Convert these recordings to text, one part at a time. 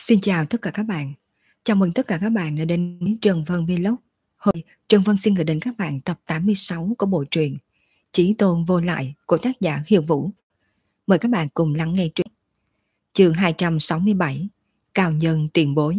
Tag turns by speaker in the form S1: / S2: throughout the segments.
S1: Xin chào tất cả các bạn. Chào mừng tất cả các bạn đã đến với Trần Vân Vlog. Hôm nay, Trần Vân xin gửi đến các bạn tập 86 của bộ truyện Chí Tôn Vô Lại của tác giả Hiền Vũ. Mời các bạn cùng lắng nghe truyện. Chương 267, Cao Nhân Tiền Bối.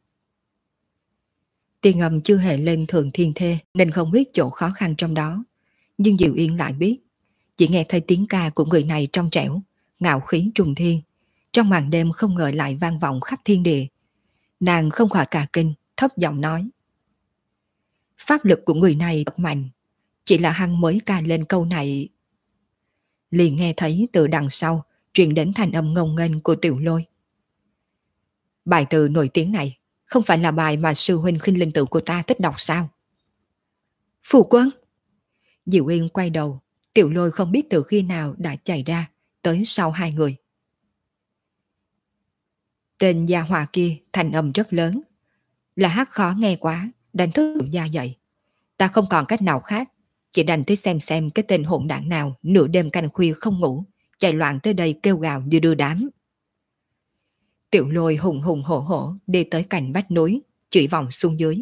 S1: Tiên Âm chưa hề lên Thượng Thiên Thê nên không biết chỗ khó khăn trong đó. Nhưng Diệu Yên lại biết. Chỉ nghe thấy tiếng ca của người này trong trẻo, ngạo khí trùng thiên. Trong màn đêm không ngờ lại vang vọng khắp thiên địa. Nàng không khỏi cả kinh, thấp giọng nói. Pháp lực của người này thật mạnh, chỉ là hắn mới ca lên câu này. Liền nghe thấy từ đằng sau truyền đến thanh âm ngông nghênh của Tiểu Lôi. Bài từ nổi tiếng này không phải là bài mà sư huynh Khinh Linh Tự của ta thích đọc sao? Phụ quân! Diệu Yên quay đầu, Tiểu Lôi không biết từ khi nào đã chạy ra, tới sau hai người. Tên gia hỏa kia thanh âm rất lớn, là hát khó nghe quá, đánh thức Tiểu gia dậy. Ta không còn cách nào khác, chỉ đành tới xem cái tên hỗn đảng nào nửa đêm canh khuya không ngủ, chạy loạn tới đây kêu gào như đưa đám. Tiểu Lôi hùng hùng hổ hổ đi tới cạnh vách núi, chỉ vòng xuống dưới.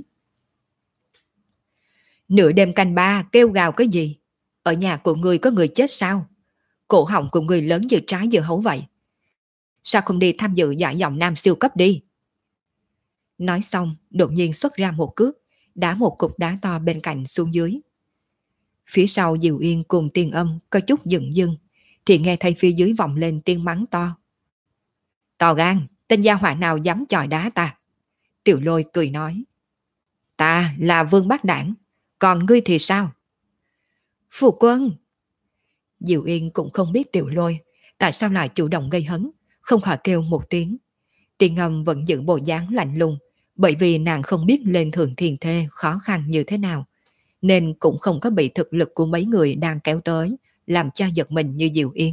S1: Nửa đêm canh ba kêu gào cái gì? Ở nhà của người có người chết sao? Cổ họng của người lớn như trái dưa hấu vậy. Sao không đi tham dự giải giọng nam siêu cấp đi? Nói xong, đột nhiên xuất ra một cước, đá một cục đá to bên cạnh xuống dưới. Phía sau Diệu Yên cùng Tiên Âm có chút dừng dưng, thì nghe thấy phía dưới vọng lên tiếng mắng to. To gan, tên gia hỏa nào dám chọi đá ta? Tiểu Lôi cười nói. Ta là Vương Bát Đảng, còn ngươi thì sao? Phụ quân! Diệu Yên cũng không biết Tiểu Lôi tại sao lại chủ động gây hấn, không khỏi kêu một tiếng. Tiên Âm vẫn giữ bộ dáng lạnh lùng, bởi vì nàng không biết lên Thượng Thiên Thê khó khăn như thế nào, nên cũng không có bị thực lực của mấy người đang kéo tới làm cho giật mình như Diệu Yên.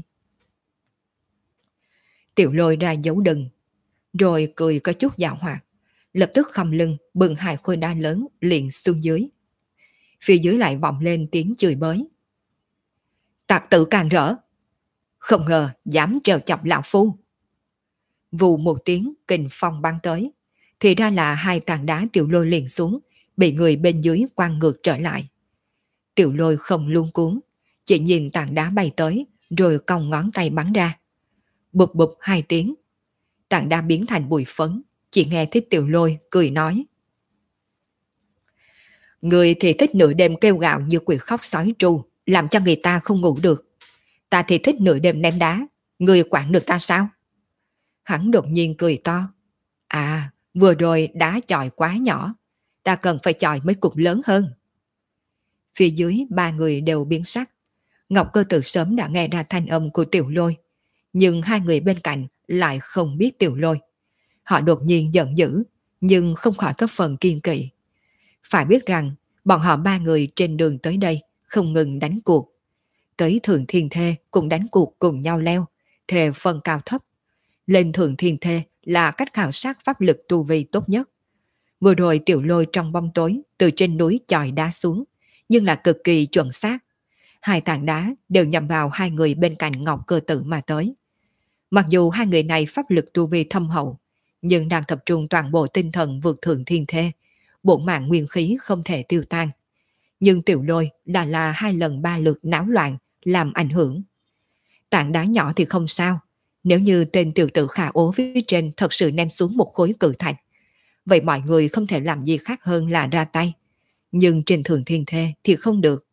S1: Tiểu Lôi ra dấu đừng, rồi cười có chút dạo hoạt, lập tức khom lưng bừng hai khối đá lớn liền xuống dưới. Phía dưới lại vọng lên tiếng chửi bới. Tặc tử càng rỡ, không ngờ dám trêu chọc lão phu. Vù một tiếng kình phong bắn tới, thì ra là hai tảng đá Tiểu Lôi liền xuống, bị người bên dưới quăng ngược trở lại. Tiểu Lôi không luống cuống, chỉ nhìn tảng đá bay tới, rồi cong ngón tay bắn ra. Bụp bụp hai tiếng, tảng đá biến thành bụi phấn, chỉ nghe thấy Tiểu Lôi cười nói. Người thì thích nửa đêm kêu gào như quỷ khóc sói tru, làm cho người ta không ngủ được. Ta thì thích nửa đêm ném đá, người quản được ta sao? Hắn đột nhiên cười to. À, vừa rồi đá chọi quá nhỏ, ta cần phải chọi mấy cục lớn hơn. Phía dưới ba người đều biến sắc. Ngọc Cơ Tử sớm đã nghe ra thanh âm của Tiểu Lôi, nhưng hai người bên cạnh lại không biết Tiểu Lôi. Họ đột nhiên giận dữ, nhưng không khỏi có phần kiên kỵ. Phải biết rằng, bọn họ ba người trên đường tới đây không ngừng đánh cuộc. Tới Thượng Thiên Thê cũng đánh cuộc cùng nhau leo, thề phần cao thấp. Lên Thượng Thiên Thê là cách khảo sát pháp lực tu vi tốt nhất. Vừa rồi Tiểu Lôi trong bóng tối từ trên núi chọi đá xuống, nhưng là cực kỳ chuẩn xác. Hai tảng đá đều nhằm vào hai người bên cạnh Ngọc Cơ Tử mà tới. Mặc dù hai người này pháp lực tu vi thâm hậu, nhưng đang tập trung toàn bộ tinh thần vượt Thượng Thiên Thê, bổn mạng nguyên khí không thể tiêu tan. Nhưng Tiểu Lôi là hai lần ba lượt náo loạn, làm ảnh hưởng. Tảng đá nhỏ thì không sao, nếu như tên tiểu tử khả ố phía trên thật sự ném xuống một khối cự thạch, vậy mọi người không thể làm gì khác hơn là ra tay. Nhưng trên Thượng Thiên Thê thì không được.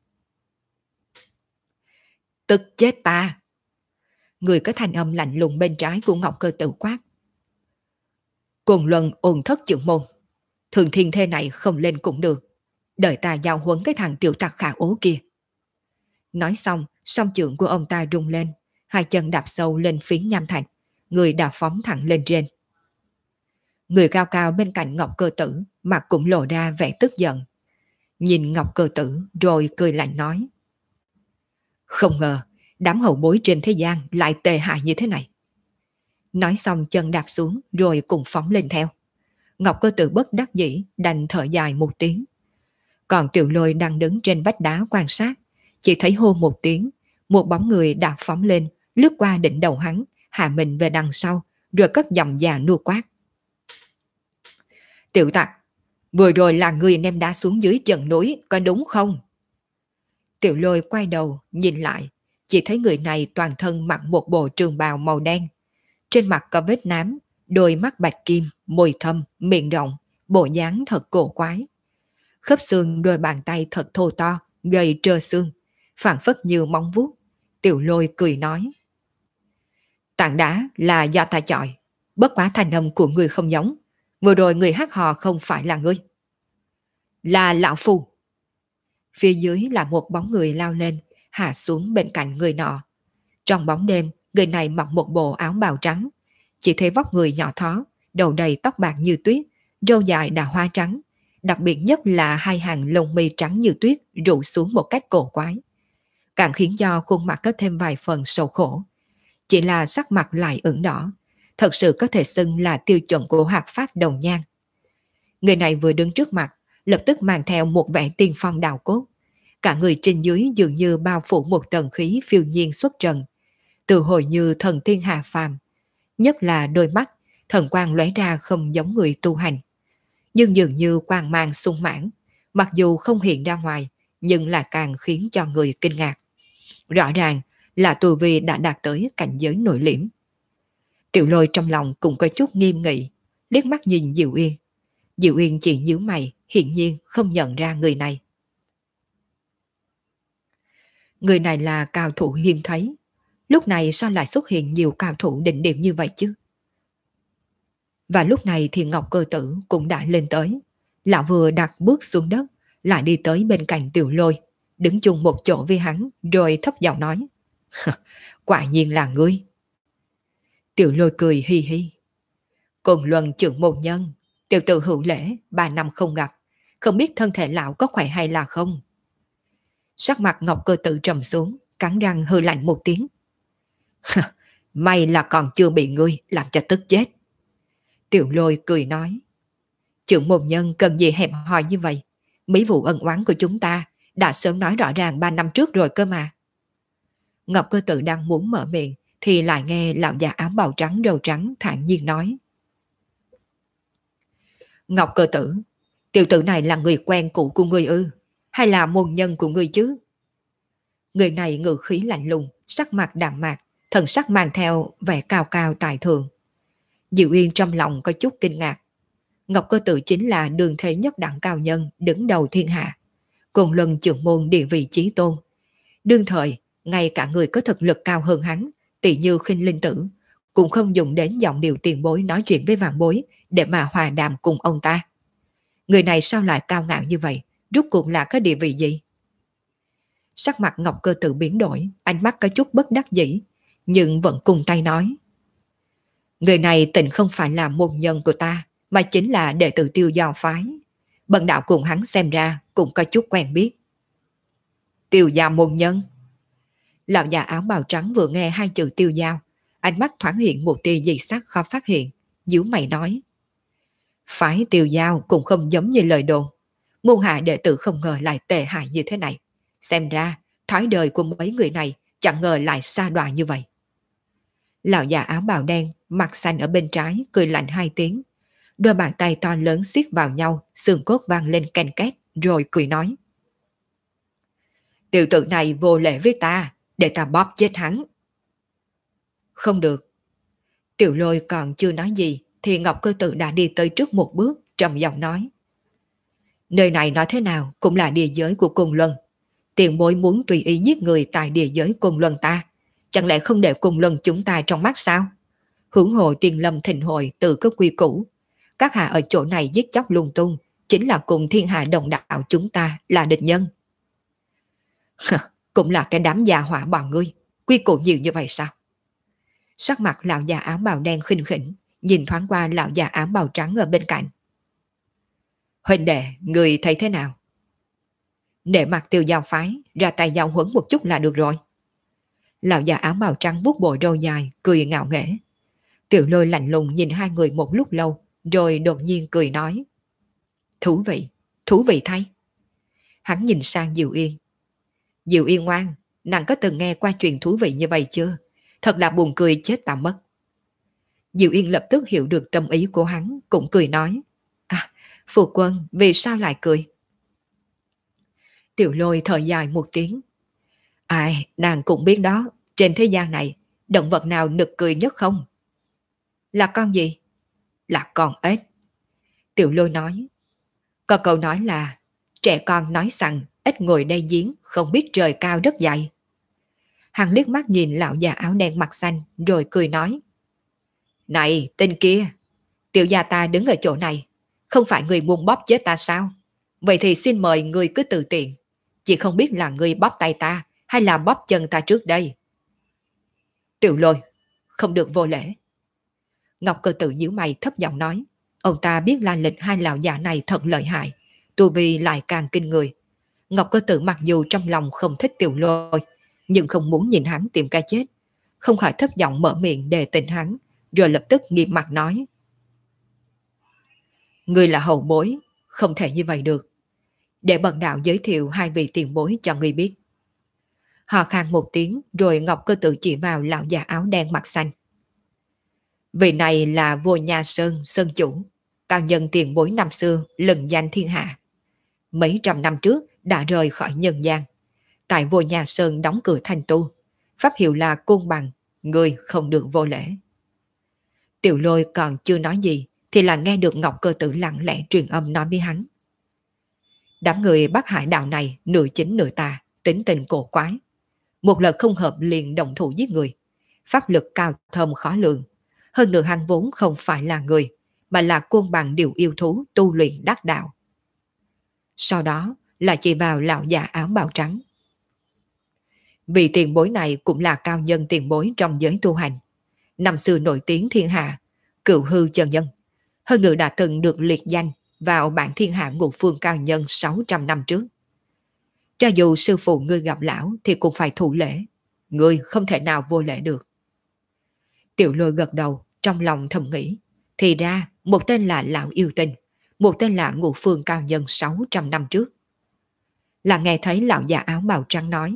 S1: Tức chết ta! Người có thanh âm lạnh lùng bên trái của Ngọc Cơ Tử quát. Cùng luân ôn thất trưởng môn, Thượng Thiên Thê này không lên cũng được, đợi ta giao huấn cái thằng tiểu tặc khả ố kia. Nói xong, song chưởng của ông ta rung lên, hai chân đạp sâu lên phiến nham thạch, người đạp phóng thẳng lên trên. Người cao cao bên cạnh Ngọc Cơ Tử, mặt cũng lộ ra vẻ tức giận. Nhìn Ngọc Cơ Tử rồi cười lạnh nói. Không ngờ, đám hậu bối trên thế gian lại tệ hại như thế này. Nói xong chân đạp xuống rồi cùng phóng lên theo. Ngọc Cơ Tử bất đắc dĩ đành thở dài một tiếng. Còn Tiểu Lôi đang đứng trên vách đá quan sát, chỉ thấy hô một tiếng, một bóng người đạp phóng lên, lướt qua đỉnh đầu hắn, hạ mình về đằng sau, rồi cất giọng già nua quát. Tiểu tặc, vừa rồi là người ném đá xuống dưới chân núi, có đúng không? Tiểu Lôi quay đầu, nhìn lại, chỉ thấy người này toàn thân mặc một bộ trường bào màu đen. Trên mặt có vết nám, đôi mắt bạch kim, môi thâm, miệng rộng, bộ dáng thật cổ quái. Khớp xương đôi bàn tay thật thô to, gầy trơ xương, phảng phất như móng vuốt. Tiểu Lôi cười nói. Tảng đá là do ta chọi, bất quá thanh âm của người không giống. Vừa rồi người hát hò không phải là ngươi. Là lão phu. Phía dưới là một bóng người lao lên, hạ xuống bên cạnh người nọ. Trong bóng đêm, người này mặc một bộ áo bào trắng. Chỉ thấy vóc người nhỏ thó, đầu đầy tóc bạc như tuyết, râu dài đã hoa trắng. Đặc biệt nhất là hai hàng lông mi trắng như tuyết rủ xuống một cách cổ quái. Càng khiến cho khuôn mặt có thêm vài phần sầu khổ. Chỉ là sắc mặt lại ửng đỏ, thật sự có thể xưng là tiêu chuẩn của hoạt phát đồng nhan. Người này vừa đứng trước mặt, lập tức mang theo một vẻ tiên phong đạo cốt. Cả người trên dưới dường như bao phủ một tầng khí phiêu nhiên xuất trần, tự hồi như thần tiên hạ phàm. Nhất là đôi mắt, thần quang lóe ra không giống người tu hành. Nhưng dường như quang mang sung mãn, mặc dù không hiện ra ngoài, nhưng là càng khiến cho người kinh ngạc. Rõ ràng là tu vi đã đạt tới cảnh giới nội liễm. Tiểu Lôi trong lòng cũng có chút nghiêm nghị, liếc mắt nhìn Diệu Uyên. Diệu Uyên chỉ nhíu mày, hiển nhiên không nhận ra người này. Người này là cao thủ hiếm thấy. Lúc này sao lại xuất hiện nhiều cao thủ đỉnh điểm như vậy chứ? Và lúc này thì Ngọc Cơ Tử cũng đã lên tới. Lão vừa đặt bước xuống đất, lại đi tới bên cạnh Tiểu Lôi, đứng chung một chỗ với hắn, rồi thấp giọng nói. Quả nhiên là ngươi. Tiểu Lôi cười hi hi. Cùng Luân trưởng môn nhân, tiểu tử Hữu Lễ 3 năm không gặp, không biết thân thể lão có khỏe hay là không. Sắc mặt Ngọc Cơ Tử trầm xuống, cắn răng hừ lạnh một tiếng. May là còn chưa bị ngươi làm cho tức chết. Tiểu Lôi cười nói. Trưởng môn nhân cần gì hẹp hòi như vậy? Mấy vụ ân oán của chúng ta đã sớm nói rõ ràng 3 năm trước rồi cơ mà. Ngọc Cơ Tử đang muốn mở miệng thì lại nghe lão già áo bào trắng râu trắng thản nhiên nói. Ngọc Cơ Tử, tiểu tử này là người quen cũ của ngươi ư? Hay là môn nhân của ngươi chứ? Người này ngữ khí lạnh lùng, sắc mặt đạm mạc, thần sắc mang theo vẻ cao cao tài thượng. Diệu Uyên trong lòng có chút kinh ngạc. Ngọc Cơ Tử chính là đường thế nhất đẳng cao nhân đứng đầu thiên hạ. Cùng Luân trưởng môn địa vị chí tôn. Đương thời, ngay cả người có thực lực cao hơn hắn, tỷ như Khinh Linh Tử, cũng không dùng đến giọng điệu tiền bối nói chuyện với vạn bối để mà hòa đàm cùng ông ta. Người này sao lại cao ngạo như vậy? Rốt cuộc là có địa vị gì? Sắc mặt Ngọc Cơ Tử biến đổi, ánh mắt có chút bất đắc dĩ, nhưng vẫn cùng tay nói. Người này tình không phải là môn nhân của ta, mà chính là đệ tử Tiêu Giao phái. Bần đạo cùng hắn xem ra cũng có chút quen biết. Tiêu Giao môn nhân. Lão già áo bào trắng vừa nghe hai chữ Tiêu Giao, ánh mắt thoáng hiện một tia dị sắc khó phát hiện, nhíu mày nói. Phái Tiêu Giao cũng không giống như lời đồn. Môn hạ đệ tử không ngờ lại tệ hại như thế này. Xem ra, thói đời của mấy người này chẳng ngờ lại xa đọa như vậy. Lão già áo bào đen, mặt xanh ở bên trái, cười lạnh hai tiếng. Đôi bàn tay to lớn siết vào nhau, xương cốt vang lên ken két, rồi cười nói. Tiểu tử này vô lễ với ta, để ta bóp chết hắn. Không được. Tiểu Lôi còn chưa nói gì, thì Ngọc Cơ Tử đã đi tới trước một bước, trầm giọng nói. Nơi này nói thế nào cũng là địa giới của Côn Luân. Tiền bối muốn tùy ý giết người tại địa giới Côn Luân ta, chẳng lẽ không để Côn Luân chúng ta trong mắt sao? Hưởng hộ Tiền Lâm thịnh hội từ cấp quy củ. Các hạ ở chỗ này giết chóc lung tung, chính là cùng thiên hạ đồng đạo chúng ta là địch nhân. Cũng là cái đám già hỏa bọn ngươi, quy củ nhiều như vậy sao? Sắc mặt lão già áo bào đen khinh khỉnh, nhìn thoáng qua lão già áo bào trắng ở bên cạnh. Huynh đệ, người thấy thế nào? Để mặt Tiêu Giao phái, ra tay giao huấn một chút là được rồi. Lão già áo bào trắng vuốt bộ râu dài, cười ngạo nghễ. Tiểu Lôi lạnh lùng nhìn hai người một lúc lâu, rồi đột nhiên cười nói. Thú vị thay. Hắn nhìn sang Diệu Yên. Diệu Yên ngoan, nàng có từng nghe qua chuyện thú vị như vậy chưa? Thật là buồn cười chết tao mất. Diệu Yên lập tức hiểu được tâm ý của hắn, cũng cười nói. À, Phu quân vì sao lại cười? Tiểu Lôi thở dài một tiếng. Ai, nàng cũng biết đó, trên thế gian này, động vật nào nực cười nhất không? Là con gì? Là con ếch. Tiểu Lôi nói. Có câu nói là, trẻ con nói rằng ếch ngồi đây giếng, không biết trời cao đất dày. Hắn liếc mắt nhìn lão già áo đen mặt xanh, rồi cười nói. Này, tên kia, tiểu gia ta đứng ở chỗ này, không phải người muốn bóp chết ta sao? Vậy thì xin mời người cứ tự tiện. Chỉ không biết là người bóp tay ta, hay là bóp chân ta trước đây. Tiểu Lôi, không được vô lễ. Ngọc Cơ Tử nhíu mày thấp giọng nói. Ông ta biết lai lịch hai lão già này thật lợi hại, tu vi lại càng kinh người. Ngọc Cơ Tử mặc dù trong lòng không thích Tiểu Lôi, nhưng không muốn nhìn hắn tìm cái chết, không khỏi thấp giọng mở miệng đề tỉnh hắn, rồi lập tức nghiêm mặt nói. Ngươi là hậu bối, không thể như vậy được. Để bần đạo giới thiệu hai vị tiền bối cho ngươi biết. Họ khan một tiếng, rồi Ngọc Cơ Tử chỉ vào lão già áo đen mặt xanh. Vị này là vua Nha Sơn, Sơn Chủ, cao nhân tiền bối năm xưa, lừng danh thiên hạ. Mấy trăm năm trước đã rời khỏi nhân gian. Tại vua Nha Sơn đóng cửa thành tu, pháp hiệu là Côn Bằng, người không được vô lễ. Tiểu Lôi còn chưa nói gì, thì là nghe được Ngọc Cơ Tử lặng lẽ truyền âm nói với hắn. Đám người Bắc Hải đạo này nửa chính nửa tà, tính tình cổ quái. Một lần không hợp liền động thủ giết người. Pháp lực cao thâm khó lường. Hơn nữa hắn vốn không phải là người, mà là Côn Bằng điều yêu thú tu luyện đắc đạo. Sau đó là chỉ vào lão già áo bào trắng. Vị tiền bối này cũng là cao nhân tiền bối trong giới tu hành. Năm xưa nổi tiếng thiên hạ, cựu hư chân nhân. Hơn nữa đã từng được liệt danh vào bảng thiên hạ ngũ phương cao nhân 600 năm trước. Cho dù sư phụ ngươi gặp lão thì cũng phải thủ lễ. Ngươi không thể nào vô lễ được. Tiểu Lôi gật đầu, trong lòng thầm nghĩ. Thì ra, một tên là lão yêu tinh, một tên là ngũ phương cao nhân 600 năm trước. Là nghe thấy lão già áo bào trắng nói.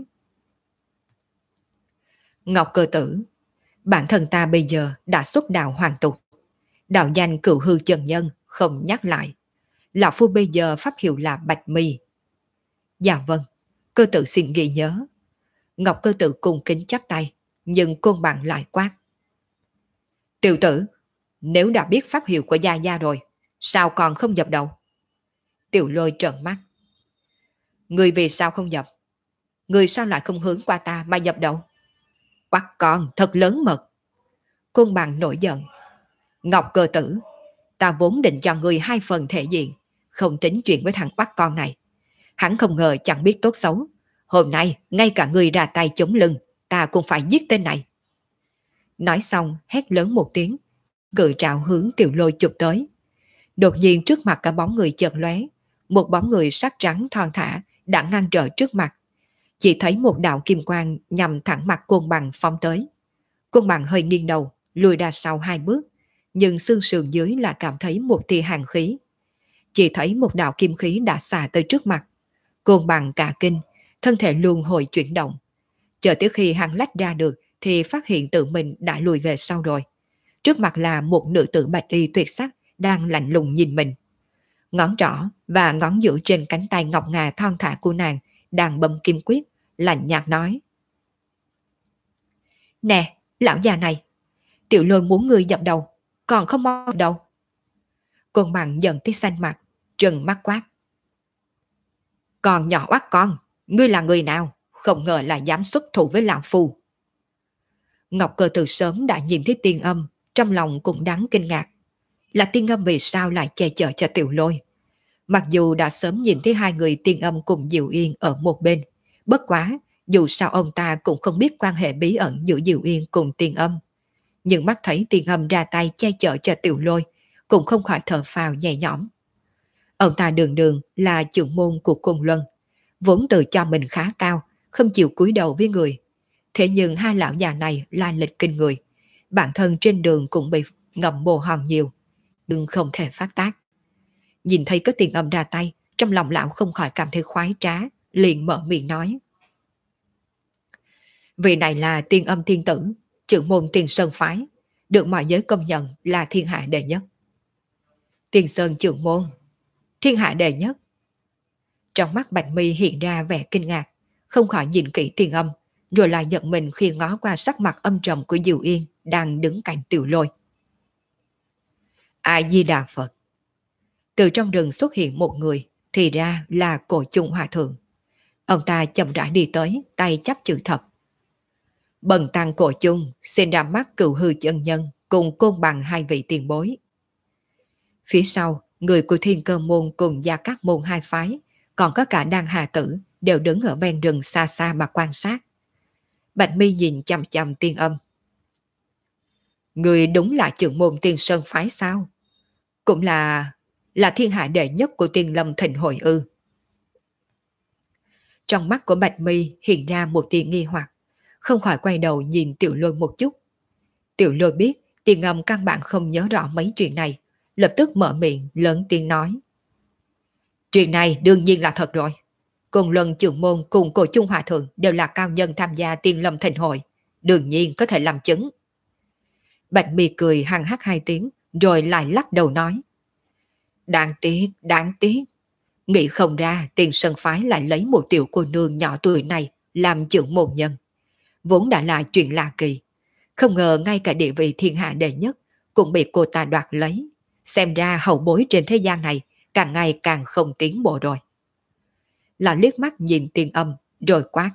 S1: Ngọc Cơ Tử, bản thân ta bây giờ đã xuất đạo hoàn tục. Đạo danh cựu hư chân nhân, không nhắc lại. Lão phu bây giờ pháp hiệu là Bạch Mi. Dạ vâng, Cơ Tử xin ghi nhớ. Ngọc Cơ Tử cung kính chắp tay, nhưng Côn Bằng lại quát. Tiểu tử, nếu đã biết pháp hiệu của Gia Gia rồi, sao còn không dập đầu? Tiểu Lôi trợn mắt. Người vì sao không dập? Người sao lại không hướng qua ta mà dập đầu? Quát con thật lớn mật. Côn Bằng nổi giận. Ngọc Cơ Tử, ta vốn định cho người hai phần thể diện, không tính chuyện với thằng bắt con này. Hắn không ngờ chẳng biết tốt xấu. Hôm nay, ngay cả người ra tay chống lưng, ta cũng phải giết tên này. Nói xong, hét lớn một tiếng, cự trảo hướng Tiểu Lôi chụp tới. Đột nhiên trước mặt cả bóng người chợt lóe, một bóng người sắc trắng thon thả đã ngăn trở trước mặt. Chỉ thấy một đạo kim quang nhằm thẳng mặt Côn Bằng phóng tới. Côn Bằng hơi nghiêng đầu, lùi ra sau hai bước, nhưng xương sườn dưới là cảm thấy một tia hàn khí. Chỉ thấy một đạo kim khí đã xả tới trước mặt. Côn Bằng cả kinh, thân thể luân hồi chuyển động. Chờ tới khi hắn lách ra được thì phát hiện tự mình đã lùi về sau rồi. Trước mặt là một nữ tử bạch y tuyệt sắc đang lạnh lùng nhìn mình. Ngón trỏ và ngón giữa trên cánh tay ngọc ngà thon thả của nàng đang bấm kim quyết, lạnh nhạt nói. Nè, lão già này, Tiểu Lôi muốn ngươi dập đầu, còn không mau đâu. Côn Bằng giận tới xanh mặt, trừng mắt quát. Còn nhỏ oắt con, ngươi là người nào, không ngờ là dám xuất thủ với lão phu. Ngọc Cơ từ sớm đã nhìn thấy Tiên Âm, trong lòng cũng đáng kinh ngạc. Là Tiên Âm vì sao lại che chở cho Tiểu Lôi? Mặc dù đã sớm nhìn thấy hai người Tiên Âm cùng Diệu Yên ở một bên, bất quá, dù sao ông ta cũng không biết quan hệ bí ẩn giữa Diệu Yên cùng Tiên Âm. Nhưng mắt thấy Tiên Âm ra tay che chở cho Tiểu Lôi, cũng không khỏi thở phào nhẹ nhõm. Ông ta đường đường là trưởng môn của Côn Luân, vốn tự cho mình khá cao, không chịu cúi đầu với người. Thế nhưng hai lão già này la lịch kinh người, bản thân trên đường cũng bị ngậm bồ hòn nhiều, nhưng không thể phát tác. Nhìn thấy có Tiên Âm ra tay, trong lòng lão không khỏi cảm thấy khoái trá, liền mở miệng nói. Vị này là Tiên Âm thiên tử, trưởng môn Tiên Sơn phái, được mọi giới công nhận là thiên hạ đệ nhất. Tiên Sơn trưởng môn, thiên hạ đệ nhất. Trong mắt Bạch Mi hiện ra vẻ kinh ngạc, không khỏi nhìn kỹ Tiền Âm, rồi lại giật mình khi ngó qua sắc mặt âm trầm của Diệu Yên đang đứng cạnh Tiểu Lôi. A Di Đà Phật. Từ trong rừng xuất hiện một người, thì ra là Cổ Chung Hòa Thượng. Ông ta chậm rãi đi tới, tay chắp chữ thập. Bần tăng Cổ Chung xin ra mắt Cựu Hư chân nhân cùng Côn Bằng hai vị tiền bối. Phía sau, người của Thiên Cơ môn cùng Gia Cát môn hai phái, còn có cả Đan Hà Tử đều đứng ở ven rừng xa xa mà quan sát. Bạch Mi nhìn chằm chằm Tiên Âm. Người đúng là trưởng môn Tiên Sơn phái sao? Cũng là thiên hạ đệ nhất của Tiên Lâm Thịnh Hội ư? Trong mắt của Bạch Mi hiện ra một tia nghi hoặc, không khỏi quay đầu nhìn Tiểu Lôi một chút. Tiểu Lôi biết Tiên Âm căn bản không nhớ rõ mấy chuyện này, lập tức mở miệng lớn tiếng nói. Chuyện này đương nhiên là thật rồi. Cùng Luân trưởng môn cùng Cổ Chung Hòa Thượng đều là cao nhân tham gia Tiên Lâm Thịnh Hội, đương nhiên có thể làm chứng. Bạch Mi cười hăng hắc hai tiếng, rồi lại lắc đầu nói. Đáng tiếc. Nghĩ không ra Tiên Sơn phái lại lấy một tiểu cô nương nhỏ tuổi này làm trưởng môn nhân. Vốn đã là chuyện lạ kỳ. Không ngờ ngay cả địa vị thiên hạ đệ nhất cũng bị cô ta đoạt lấy. Xem ra hậu bối trên thế gian này càng ngày càng không tiến bộ rồi. Là liếc mắt nhìn Tiên Âm rồi quát.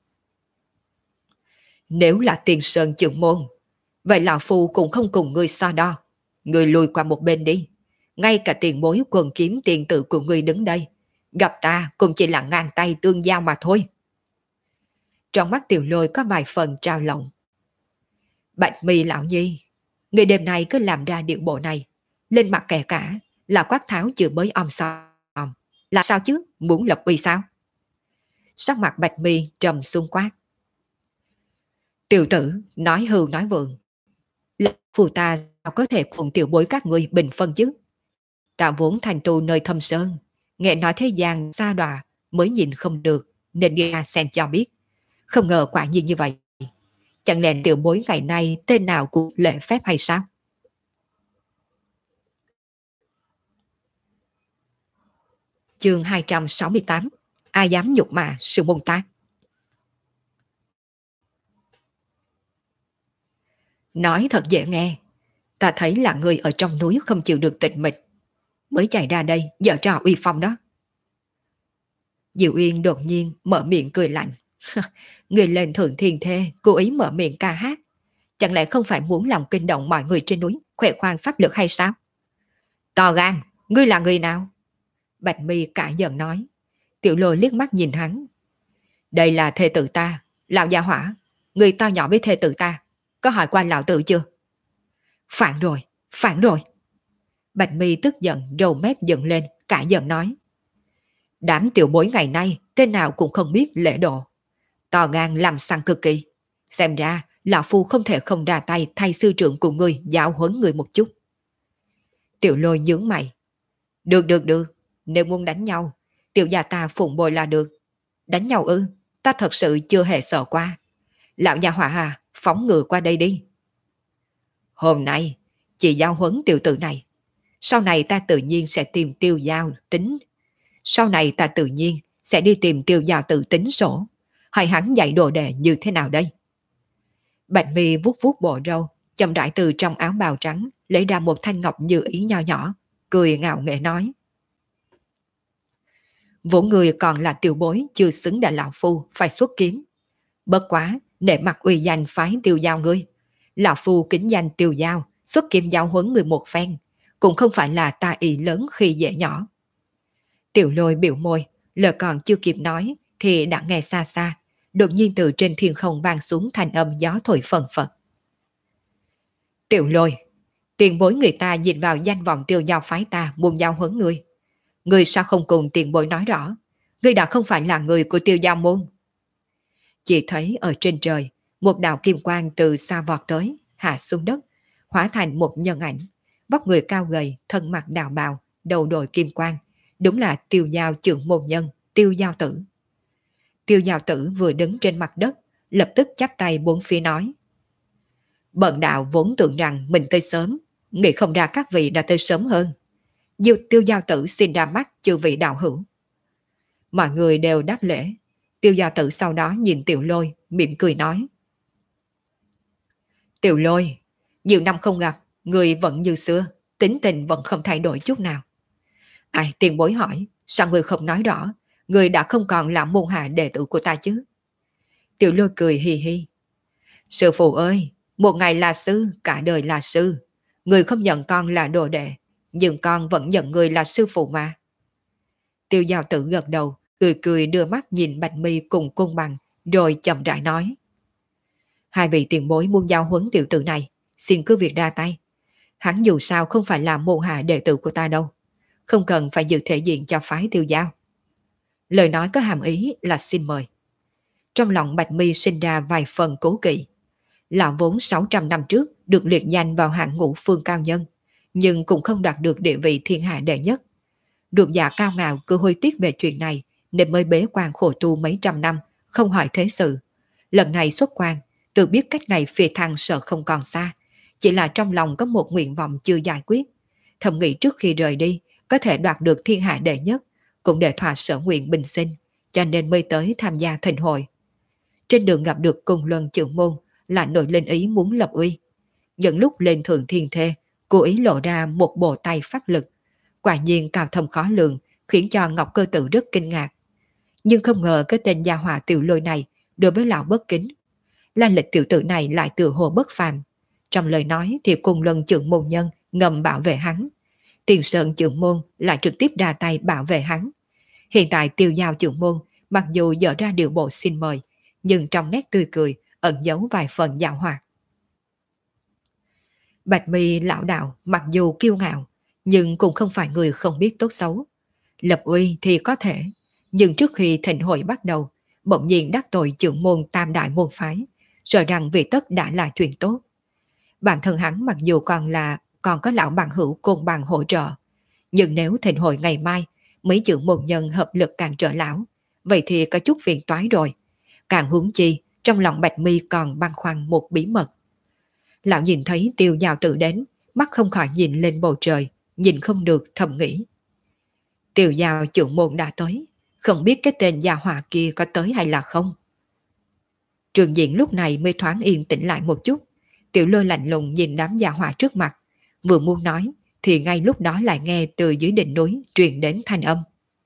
S1: Nếu là Tiên Sơn trưởng môn, vậy lão phu cũng không cùng ngươi so đo. Ngươi lùi qua một bên đi. Ngay cả tiền bối quần kiếm tiền tự của ngươi đứng đây, gặp ta cũng chỉ là ngang tay tương giao mà thôi. Trong mắt Tiểu Lôi có vài phần trao lòng. Bạch Mi lão nhi, người đêm nay cứ làm ra điệu bộ này, lên mặt kẻ cả là quát tháo chữ bới om sòm. Là sao chứ, muốn lập uy sao? Sắc mặt Bạch Mi trầm xuống quát. Tiểu tử nói hưu nói vượng, là phù ta sao có thể cùng tiểu bối các ngươi bình phân chứ? Ta vốn thành tu nơi thâm sơn, nghe nói thế gian xa đọa mới nhìn không được, nên đi ra xem cho biết. Không ngờ quả nhiên như vậy. Chẳng lẽ tiểu bối ngày nay tên nào cũng lễ phép hay sao? Chương 268. Ai dám nhục mạ sư môn ta? Nói thật dễ nghe. Ta thấy là người ở trong núi không chịu được tịch mịch, mới chạy ra đây dở trò uy phong đó. Diệu Uyên đột nhiên mở miệng cười lạnh. Người lên thượng thiên thê, cố ý mở miệng ca hát. Chẳng lẽ không phải muốn lòng kinh động mọi người trên núi, khoe khoang pháp lực hay sao? To gan, ngươi là người nào? Bạch Mi cả giận nói. Tiểu Lôi liếc mắt nhìn hắn. Đây là thê tử ta, lão gia hỏa. Người to nhỏ với thê tử ta, có hỏi qua lão tử chưa? Phản rồi. Bạch Mi tức giận, râu mép dựng lên, cả giận nói. Đám tiểu bối ngày nay, tên nào cũng không biết lễ độ. To gan làm sằng cực kỳ. Xem ra, lão phu không thể không ra tay thay sư trưởng của người giáo huấn người một chút. Tiểu Lôi nhướng mày. Được. Nếu muốn đánh nhau, tiểu gia ta phụng bồi là được. Đánh nhau ư? Ta thật sự chưa hề sợ qua. Lão gia hỏa à, phóng ngựa qua đây đi. Hôm nay, chị giáo huấn tiểu tử này. Sau này ta tự nhiên sẽ tìm Tiêu Giao tính. Sau này ta tự nhiên sẽ đi tìm Tiêu Giao tự tính sổ. Hỏi hắn dạy đồ đệ như thế nào đây? Bạch Mi vuốt vuốt bộ râu, chậm rãi từ trong áo bào trắng lấy ra một thanh ngọc như ý nho nhỏ, cười ngạo nghễ nói. Vốn người còn là tiểu bối chưa xứng đã lão phu phải xuất kiếm. Bất quá, để mặt uy danh phái Tiêu Giao ngươi. Lão phu kính danh Tiêu Giao, xuất kiếm giáo huấn người một phen, cũng không phải là ta ý lớn khi dễ nhỏ. Tiểu Lôi biểu môi, lời còn chưa kịp nói thì đã nghe xa xa, đột nhiên từ trên thiên không vang xuống thanh âm gió thổi phần phật. Tiểu Lôi, tiền bối người ta nhìn vào danh vọng Tiêu Giao phái ta muốn giao huấn ngươi. Ngươi sao không cùng tiền bối nói rõ? Ngươi đã không phải là người của Tiêu Giao môn. Chỉ thấy ở trên trời, một đạo kim quang từ xa vọt tới, hạ xuống đất, hóa thành một nhân ảnh, vóc người cao gầy, thân mặc đạo bào, đầu đội kim quang, đúng là Tiêu Giao trưởng môn nhân, Tiêu Giao tử. Tiêu Giao tử vừa đứng trên mặt đất, lập tức chắp tay bốn phía nói. Bần đạo vốn tưởng rằng mình tới sớm, nghĩ không ra các vị đã tới sớm hơn. Tiêu giao tử xin ra mắt chư vị đạo hữu. Mọi người đều đáp lễ. Tiêu giao tử sau đó nhìn Tiểu Lôi, mỉm cười nói. Tiểu Lôi, nhiều năm không gặp, người vẫn như xưa, tính tình vẫn không thay đổi chút nào. Ai, tiền bối hỏi, sao người không nói rõ, người đã không còn là môn hạ đệ tử của ta chứ? Tiểu Lôi cười hì hì. Sư phụ ơi, một ngày là sư, cả đời là sư. Người không nhận con là đồ đệ, nhưng con vẫn nhận người là sư phụ mà. Tiêu giao tử gật đầu, cười cười đưa mắt nhìn Bạch Mi cùng Côn Bằng, rồi chậm rãi nói. Hai vị tiền bối muốn giao huấn tiểu tử này, xin cứ việc ra tay. Hắn dù sao không phải là môn hạ đệ tử của ta đâu, không cần phải giữ thể diện cho phái Tiêu giao. Lời nói có hàm ý là xin mời. Trong lòng Bạch Mi sinh ra vài phần cố kỵ. Lão vốn 600 năm trước được liệt danh vào hạng ngũ phương cao nhân, nhưng cũng không đạt được địa vị thiên hạ đệ nhất. Được già cao ngạo cứ hối tiếc về chuyện này nên mới bế quan khổ tu mấy trăm năm, không hỏi thế sự. Lần này xuất quan, tự biết cách ngày phi thăng sợ không còn xa, chỉ là trong lòng có một nguyện vọng chưa giải quyết. Thầm nghĩ trước khi rời đi, có thể đoạt được thiên hạ đệ nhất, cũng để thỏa sở nguyện bình sinh, cho nên mới tới tham gia thịnh hội. Trên đường gặp được Cùng Luân trưởng môn, lại nổi lên ý muốn lập uy. Những lúc lên thượng thiên thê, cố ý lộ ra một bộ tay pháp lực. Quả nhiên cao thâm khó lường, khiến cho Ngọc Cơ Tử rất kinh ngạc. Nhưng không ngờ cái tên gia hỏa Tiểu Lôi này đối với lão bất kính. Lan lịch tiểu tử này lại tự hồ bất phàm. Trong lời nói thì Cùng Luân trưởng môn nhân ngầm bảo vệ hắn. Tiền Sơn trưởng môn lại trực tiếp ra tay bảo vệ hắn. Hiện tại Tiêu giao trưởng môn mặc dù dở ra điều bộ xin mời, nhưng trong nét tươi cười ẩn giấu vài phần dạo hoạt. Bạch Mi lão đạo mặc dù kiêu ngạo, nhưng cũng không phải người không biết tốt xấu. Lập uy thì có thể, nhưng trước khi thịnh hội bắt đầu, bỗng nhiên đắc tội trưởng môn tam đại môn phái, sợ rằng vì tất đã là chuyện tốt. Bản thân hắn mặc dù còn có lão bằng hữu Côn Bằng hỗ trợ, nhưng nếu thịnh hội ngày mai mấy trưởng môn nhân hợp lực cản trở lão, vậy thì có chút phiền toái rồi. Càng huống chi, trong lòng Bạch Mi còn băn khoăn một bí mật. Lão nhìn thấy Tiêu giao tử đến, mắt không khỏi nhìn lên bầu trời, nhìn không được thầm nghĩ. Tiêu giao trưởng môn đã tới, không biết cái tên gia hỏa kia có tới hay là không. Trường diện lúc này mới thoáng yên tĩnh lại một chút. Tiểu Lôi lạnh lùng nhìn đám gia hỏa trước mặt, vừa muốn nói thì ngay lúc đó lại nghe từ dưới đỉnh núi truyền đến thanh âm.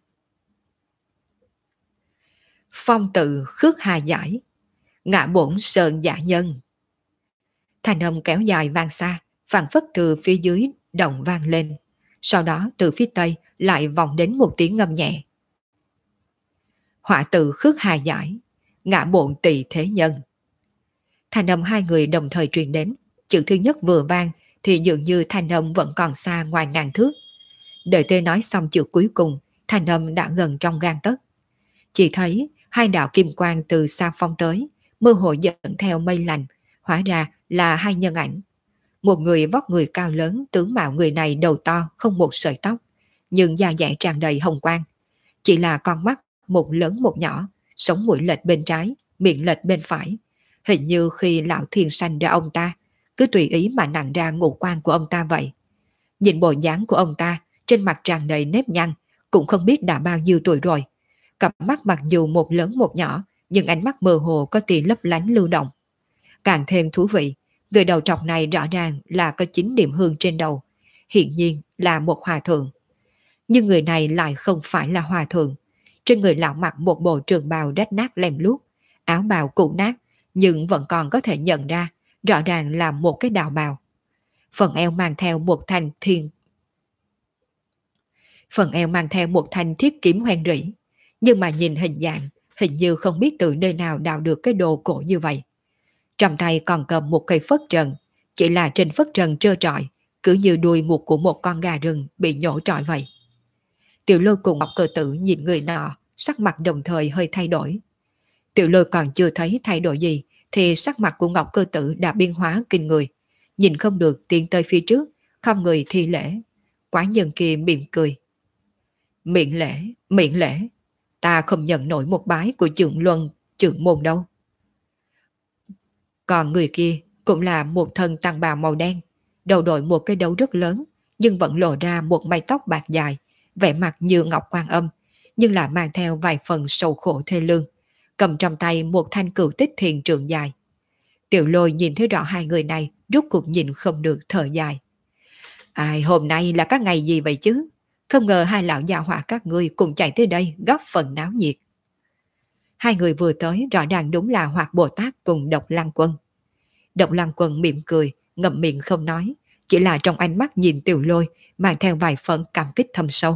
S1: Phong tự khước hà giải, ngã bổn sơn giả nhân. Thanh âm kéo dài vang xa, phảng phất từ phía dưới động vang lên. Sau đó từ phía tây lại vọng đến một tiếng ngâm nhẹ. Họa tự khước hà giải, ngã bổn tỳ thế nhân. Thanh âm hai người đồng thời truyền đến, chữ thứ nhất vừa vang thì dường như thanh âm vẫn còn xa ngoài ngàn thước. Đợi tê nói xong chữ cuối cùng, thanh âm đã gần trong gang tấc. Chỉ thấy hai đạo kim quang từ xa phong tới, mơ hồ dẫn theo mây lành, hóa ra là hai nhân ảnh. Một người vóc người cao lớn, tướng mạo người này đầu to không một sợi tóc, nhưng da dẻ tràn đầy hồng quang. Chỉ là con mắt một lớn một nhỏ, sống mũi lệch bên trái, miệng lệch bên phải. Hình như khi lão thiên sanh ra ông ta, cứ tùy ý mà nặng ra ngũ quan của ông ta vậy. Nhìn bộ dáng của ông ta, trên mặt tràn đầy nếp nhăn, cũng không biết đã bao nhiêu tuổi rồi. Cặp mắt mặc dù một lớn một nhỏ, nhưng ánh mắt mơ hồ có tia lấp lánh lưu động. Càng thêm thú vị, người đầu trọc này rõ ràng là có 9 điểm hương trên đầu, hiện nhiên là một hòa thượng. Nhưng người này lại không phải là hòa thượng. Trên người lão mặc một bộ trường bào rách nát lem luốc, áo bào cũ nát, nhưng vẫn còn có thể nhận ra, rõ ràng là một cái đạo bào. Phần eo mang theo một thanh thiết kiếm hoen rỉ, nhưng mà nhìn hình dạng, hình như không biết từ nơi nào đào được cái đồ cổ như vậy. Trong tay còn cầm một cây phất trần, chỉ là trên phất trần trơ trọi, cứ như đuôi của một con gà rừng bị nhổ trọi vậy. Tiểu Lôi cùng Ngọc Cơ Tử nhìn người nọ, sắc mặt đồng thời hơi thay đổi. Tiểu Lôi còn chưa thấy thay đổi gì, thì sắc mặt của Ngọc Cơ Tử đã biến hóa kinh người. Nhìn không được tiến tới phía trước, không người thi lễ. Quán nhân kia mỉm cười. Miệng lễ, ta không nhận nổi một bái của trưởng môn đâu. Còn người kia cũng là một thân tăng bào màu đen, đầu đội một cái đấu rất lớn, nhưng vẫn lộ ra một mái tóc bạc dài, vẻ mặt như ngọc quan âm, nhưng lại mang theo vài phần sầu khổ thê lương, cầm trong tay một thanh cửu tích thiền trượng dài. Tiểu Lôi nhìn thấy rõ hai người này, rút cuộc nhìn không được thở dài. Ai, hôm nay là các ngày gì vậy chứ? Không ngờ hai lão già họa các ngươi cùng chạy tới đây góp phần náo nhiệt. Hai người vừa tới rõ ràng đúng là Hoạt Bồ Tát cùng Độc Lăng Quân. Độc Lăng Quân mỉm cười, ngậm miệng không nói, chỉ là trong ánh mắt nhìn Tiểu Lôi mang theo vài phần cảm kích thâm sâu.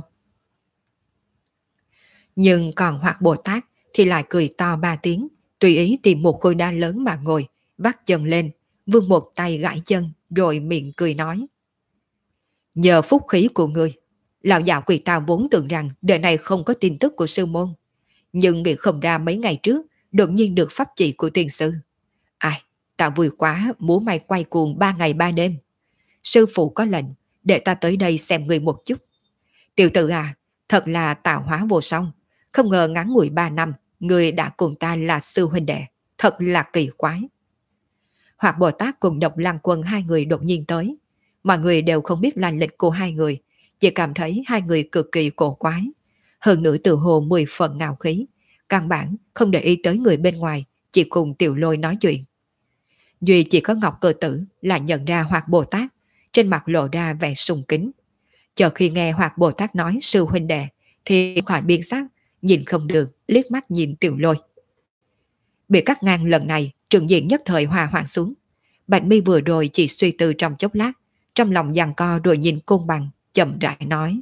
S1: Nhưng còn Hoạt Bồ Tát thì lại cười to ba tiếng, tùy ý tìm một khối đá lớn mà ngồi, vắt chân lên, vươn một tay gãi chân, rồi miệng cười nói. Nhờ phúc khí của ngươi, lão già quỷ ta vốn tưởng rằng đời này không có tin tức của sư môn. Nhưng nghĩ không ra mấy ngày trước, đột nhiên được pháp chỉ của tiền sư. Ai, ta vui quá, múa may quay cuồng 3 ngày 3 đêm. Sư phụ có lệnh, để ta tới đây xem ngươi một chút. Tiểu tử à, thật là tạo hóa vô song. Không ngờ ngắn ngủi 3 năm, ngươi đã cùng ta là sư huynh đệ. Thật là kỳ quái. Hoạt Bồ Tát cùng Độc Lăng Quân hai người đột nhiên tới. Mọi người đều không biết lai lịch của hai người, chỉ cảm thấy hai người cực kỳ cổ quái. Hơn nữa tự hồ 10 phần ngạo khí, căn bản không để ý tới người bên ngoài, chỉ cùng Tiểu Lôi nói chuyện. Duy chỉ có Ngọc Cơ Tử là nhận ra Hoạt Bồ Tát, trên mặt lộ ra vẻ sùng kính. Chờ khi nghe Hoạt Bồ Tát nói sư huynh đệ, thì khỏi biên sắc, nhìn không được, liếc mắt nhìn Tiểu Lôi. Bị cắt ngang lần này, trường diện nhất thời hòa hoãn xuống. Bạch Mi vừa rồi chỉ suy tư trong chốc lát, trong lòng giằng co rồi nhìn Côn Bằng, chậm rãi nói.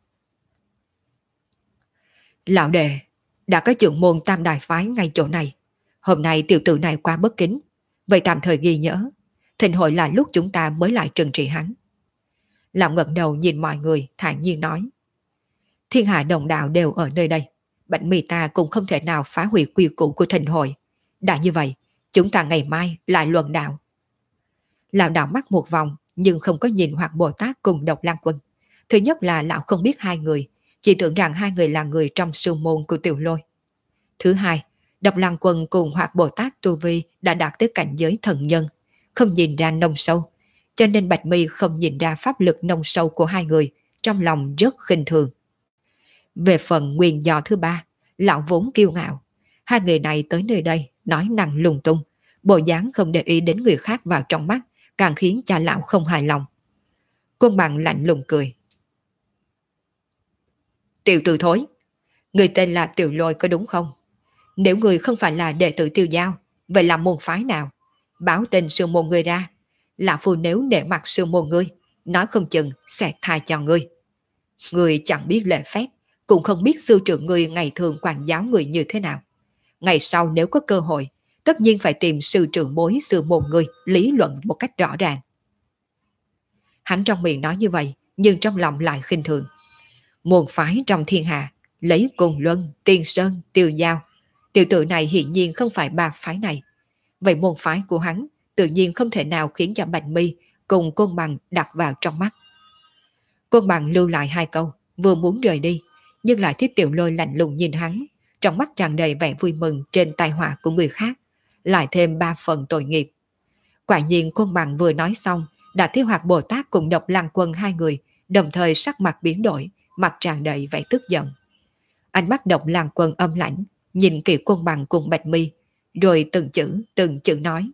S1: Lão đệ, đã có trưởng môn Tam Đại Phái ngay chỗ này. Hôm nay tiểu tử này quá bất kính, vậy tạm thời ghi nhớ. Thịnh hội là lúc chúng ta mới lại trừng trị hắn. Lão ngẩng đầu nhìn mọi người, thản nhiên nói. Thiên hạ đồng đạo đều ở nơi đây. Bạch Mi ta cũng không thể nào phá hủy quy củ của thịnh hội. Đã như vậy, chúng ta ngày mai lại luận đạo. Lão đảo mắt một vòng, nhưng không có nhìn Hoạt Bồ Tát cùng Độc Lăng Quân. Thứ nhất là lão không biết hai người, chỉ tưởng rằng hai người là người trong sư môn của Tiểu Lôi. Thứ hai, Độc Lăng Quân cùng Hoạt Bồ Tát tu vi đã đạt tới cảnh giới thần nhân, không nhìn ra nông sâu, cho nên Bạch Mi không nhìn ra pháp lực nông sâu của hai người, trong lòng rất khinh thường. Về phần nguyên do thứ ba, lão vốn kiêu ngạo. Hai người này tới nơi đây nói năng lung tung, bộ dáng không để ý đến người khác vào trong mắt, càng khiến cho lão không hài lòng. Côn Bằng lạnh lùng cười. Tiểu tử thối, người tên là Tiểu Lôi có đúng không? Nếu người không phải là đệ tử Tiêu Giao, vậy là môn phái nào? Báo tên sư môn người ra. Lão phu nếu nể mặt sư môn ngươi, nói không chừng sẽ tha cho ngươi. Ngươi chẳng biết lễ phép, cũng không biết sư trưởng ngươi ngày thường quản giáo người như thế nào. Ngày sau nếu có cơ hội, tất nhiên phải tìm sư trưởng bối sư môn ngươi lý luận một cách rõ ràng. Hắn trong miệng nói như vậy, nhưng trong lòng lại khinh thường. Môn phái trong thiên hạ, lấy Côn Luân, Tiên Sơn, Tiêu Giao. Tiểu tử này hiển nhiên không phải ba phái này. Vậy môn phái của hắn tự nhiên không thể nào khiến cho Bạch Mi cùng Côn Bằng đặt vào trong mắt. Côn Bằng lưu lại hai câu, vừa muốn rời đi, nhưng lại thấy Tiểu Lôi lạnh lùng nhìn hắn, trong mắt tràn đầy vẻ vui mừng trên tai họa của người khác, lại thêm 3 phần tội nghiệp. Quả nhiên Côn Bằng vừa nói xong, đã thấy Hoạt Bồ Tát cùng Độc Lăng Quân hai người, đồng thời sắc mặt biến đổi, mặt tràn đầy vẻ tức giận. Ánh mắt Độc Lăng Quân âm lãnh, nhìn kỹ Côn Bằng cùng Bạch Mi, rồi từng chữ nói.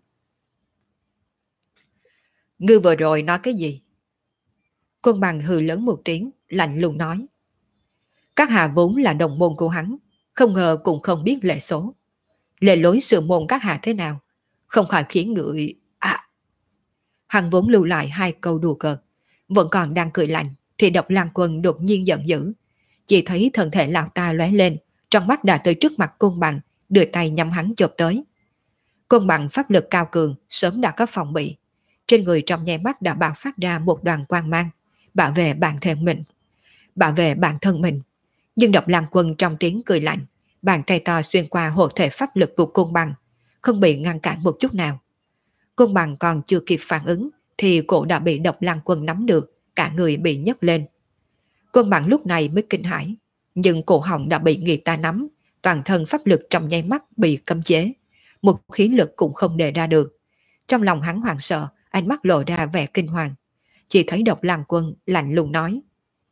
S1: Ngươi vừa rồi nói cái gì? Côn Bằng hừ lớn một tiếng, lạnh lùng nói. Các hạ vốn là đồng môn của hắn, không ngờ cũng không biết lệ số. Lệ lối sự môn các hạ thế nào, không khỏi khiến người... Hắn vốn lưu lại hai câu đùa cợt, vẫn còn đang cười lạnh, thì Độc Lăng Quân đột nhiên giận dữ. Chỉ thấy thân thể lão ta lóe lên, trong mắt đã tới trước mặt Côn Bằng, đưa tay nhắm hắn chộp tới. Côn Bằng pháp lực cao cường, sớm đã có phòng bị. Trên người trong nháy mắt đã bạo phát ra một đoàn quang mang, bảo vệ bản thân mình. Nhưng Độc Lăng Quân trong tiếng cười lạnh, bàn tay to xuyên qua hộ thể pháp lực của Côn Bằng, không bị ngăn cản một chút nào. Côn Bằng còn chưa kịp phản ứng, thì cổ đã bị Độc Lăng Quân nắm được, cả người bị nhấc lên. Côn Bằng lúc này mới kinh hãi, nhưng cổ họng đã bị người ta nắm, toàn thân pháp lực trong nháy mắt bị cấm chế, một khí lực cũng không đề ra được. Trong lòng hắn hoảng sợ, ánh mắt lộ ra vẻ kinh hoàng. chỉ thấy Độc Lang Quân lạnh lùng nói.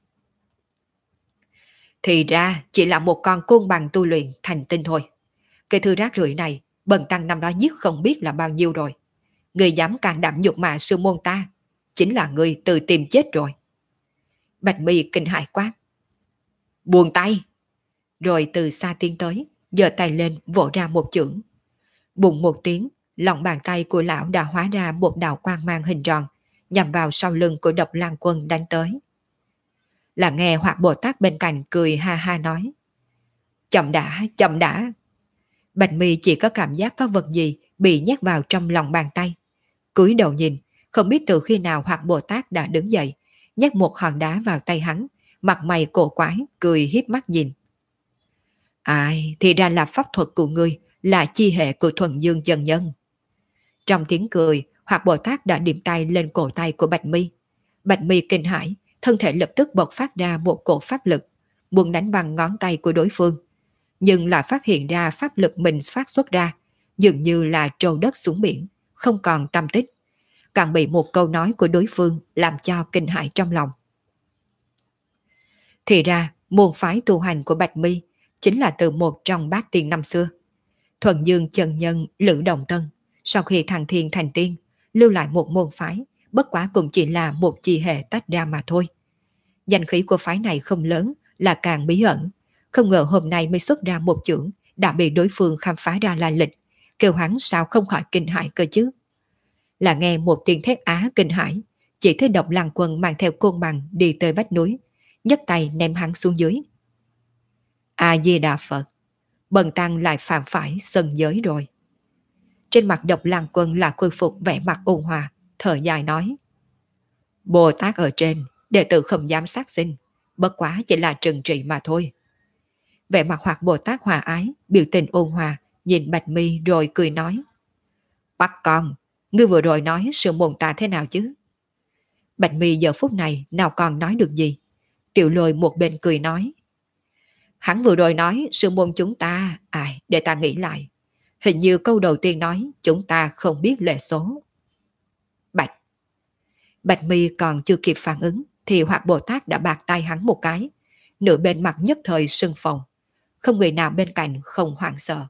S1: Thì ra chỉ là một con côn bằng tu luyện thành tinh thôi. Cái thứ rác rưởi này, bần tăng năm đó giết không biết là bao nhiêu rồi. Người dám can đảm nhục mạ sư môn ta, chính là người tự tìm chết rồi. Bạch Mi kinh hãi quát. Buông tay! Rồi từ xa tiến tới, giơ tay lên vỗ ra một chưởng. Bùng một tiếng, lòng bàn tay của lão đã hóa ra một đạo quang mang hình tròn, nhằm vào sau lưng của Độc Lang Quân đánh tới. Là nghe Hoạt Bồ Tát bên cạnh cười ha ha nói. Chậm đã, chậm đã. Bạch Mi chỉ có cảm giác có vật gì bị nhét vào trong lòng bàn tay. Cúi đầu nhìn, không biết từ khi nào Hoạt Bồ Tát đã đứng dậy, nhét một hòn đá vào tay hắn, mặt mày cổ quái, cười hiếp mắt nhìn. Ai, thì ra là pháp thuật của ngươi, là chi hệ của Thuần Dương chân nhân. Trong tiếng cười, Hoạt Bồ Tát đã điểm tay lên cổ tay của Bạch Mi. Bạch Mi kinh hãi, thân thể lập tức bộc phát ra một cổ pháp lực, muốn đánh văng ngón tay của đối phương. Nhưng lại phát hiện ra pháp lực mình phát xuất ra, dường như là trâu đất xuống biển, không còn tâm tích. Càng bị một câu nói của đối phương làm cho kinh hãi trong lòng. Thì ra, môn phái tu hành của Bạch Mi chính là từ một trong bát tiên năm xưa. Thuần Dương chân nhân Lữ Đồng Tân, sau khi thăng thiên thành tiên, lưu lại một môn phái, bất quá cũng chỉ là một chi hệ tách ra mà thôi. Danh khí của phái này không lớn, là càng bí ẩn. Không ngờ hôm nay mới xuất ra một chưởng, đã bị đối phương khám phá ra lai lịch, kêu hắn sao không khỏi kinh hãi cơ chứ. Là nghe một tiếng thét á kinh hãi, chỉ thấy Độc Lang Quân mang theo côn bằng đi tới vách núi, nhấc tay ném hắn xuống dưới. A Di Đà Phật, bần tăng lại phạm phải sân giới rồi. Trên mặt Độc Lang Quân là khôi phục vẻ mặt ôn hòa, thở dài nói. Bồ Tát ở trên, đệ tử không dám sát sinh, bất quá chỉ là trừng trị mà thôi. Vẻ mặt Hoạt Bồ Tát hòa ái, biểu tình ôn hòa, nhìn Bạch Mi rồi cười nói. Bắt con, ngươi vừa rồi nói sự môn ta thế nào chứ? Bạch Mi giờ phút này nào còn nói được gì. Tiểu Lôi một bên cười nói. Hắn vừa rồi nói sự môn chúng ta, để ta nghĩ lại. Hình như câu đầu tiên nói chúng ta không biết lệ số. Bạch Mi còn chưa kịp phản ứng thì Hoạt Bồ Tát đã bạc tay hắn một cái. Nửa bên mặt nhất thời sưng phồng. Không người nào bên cạnh không hoảng sợ.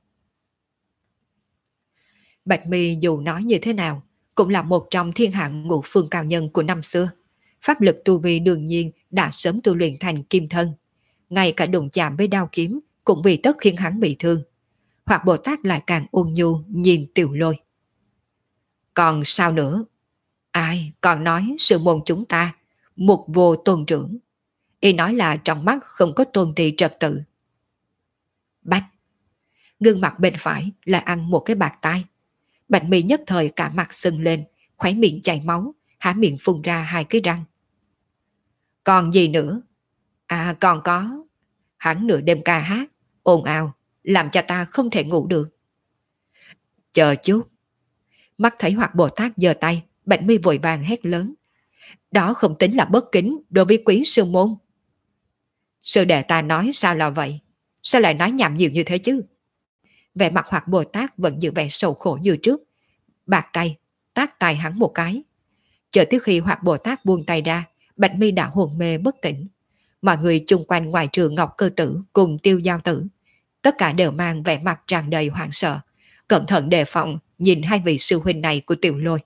S1: Bạch Mi dù nói như thế nào cũng là một trong thiên hạng ngũ phương cao nhân của năm xưa. Pháp lực tu vi đương nhiên đã sớm tu luyện thành kim thân. Ngay cả đụng chạm với đao kiếm cũng vì tất khiến hắn bị thương. Hoạt Bồ Tát lại càng ôn nhu nhìn Tiểu Lôi. Còn sao nữa? Còn nói sự môn chúng ta mục vô tôn trưởng. Y nói là trong mắt không có tôn ti trật tự. Bạch! Gương mặt bên phải là ăn một cái bạt tai. Bạch Mi nhất thời cả mặt sưng lên, khóe miệng chảy máu, há miệng phun ra hai cái răng. Còn gì nữa? Còn có. Hắn nửa đêm ca hát, ồn ào, làm cho ta không thể ngủ được. Chờ chút. Mắt thấy Hoạt Bồ Tát giơ tay, Bạch Mi vội vàng hét lớn. Đó không tính là bất kính đối với quý sư môn. Sư đệ ta nói sao là vậy? Sao lại nói nhảm nhiều như thế chứ? Vẻ mặt Hoạt Bồ Tát vẫn giữ vẻ sầu khổ như trước. Bạc tay, tát tay hắn một cái. Chờ tới khi Hoạt Bồ Tát buông tay ra, Bạch Mi đã hồn mê bất tỉnh. Mọi người chung quanh ngoài trừ Ngọc Cơ Tử cùng Tiêu Giao Tử, tất cả đều mang vẻ mặt tràn đầy hoảng sợ, cẩn thận đề phòng nhìn hai vị sư huynh này của Tiểu Lôi.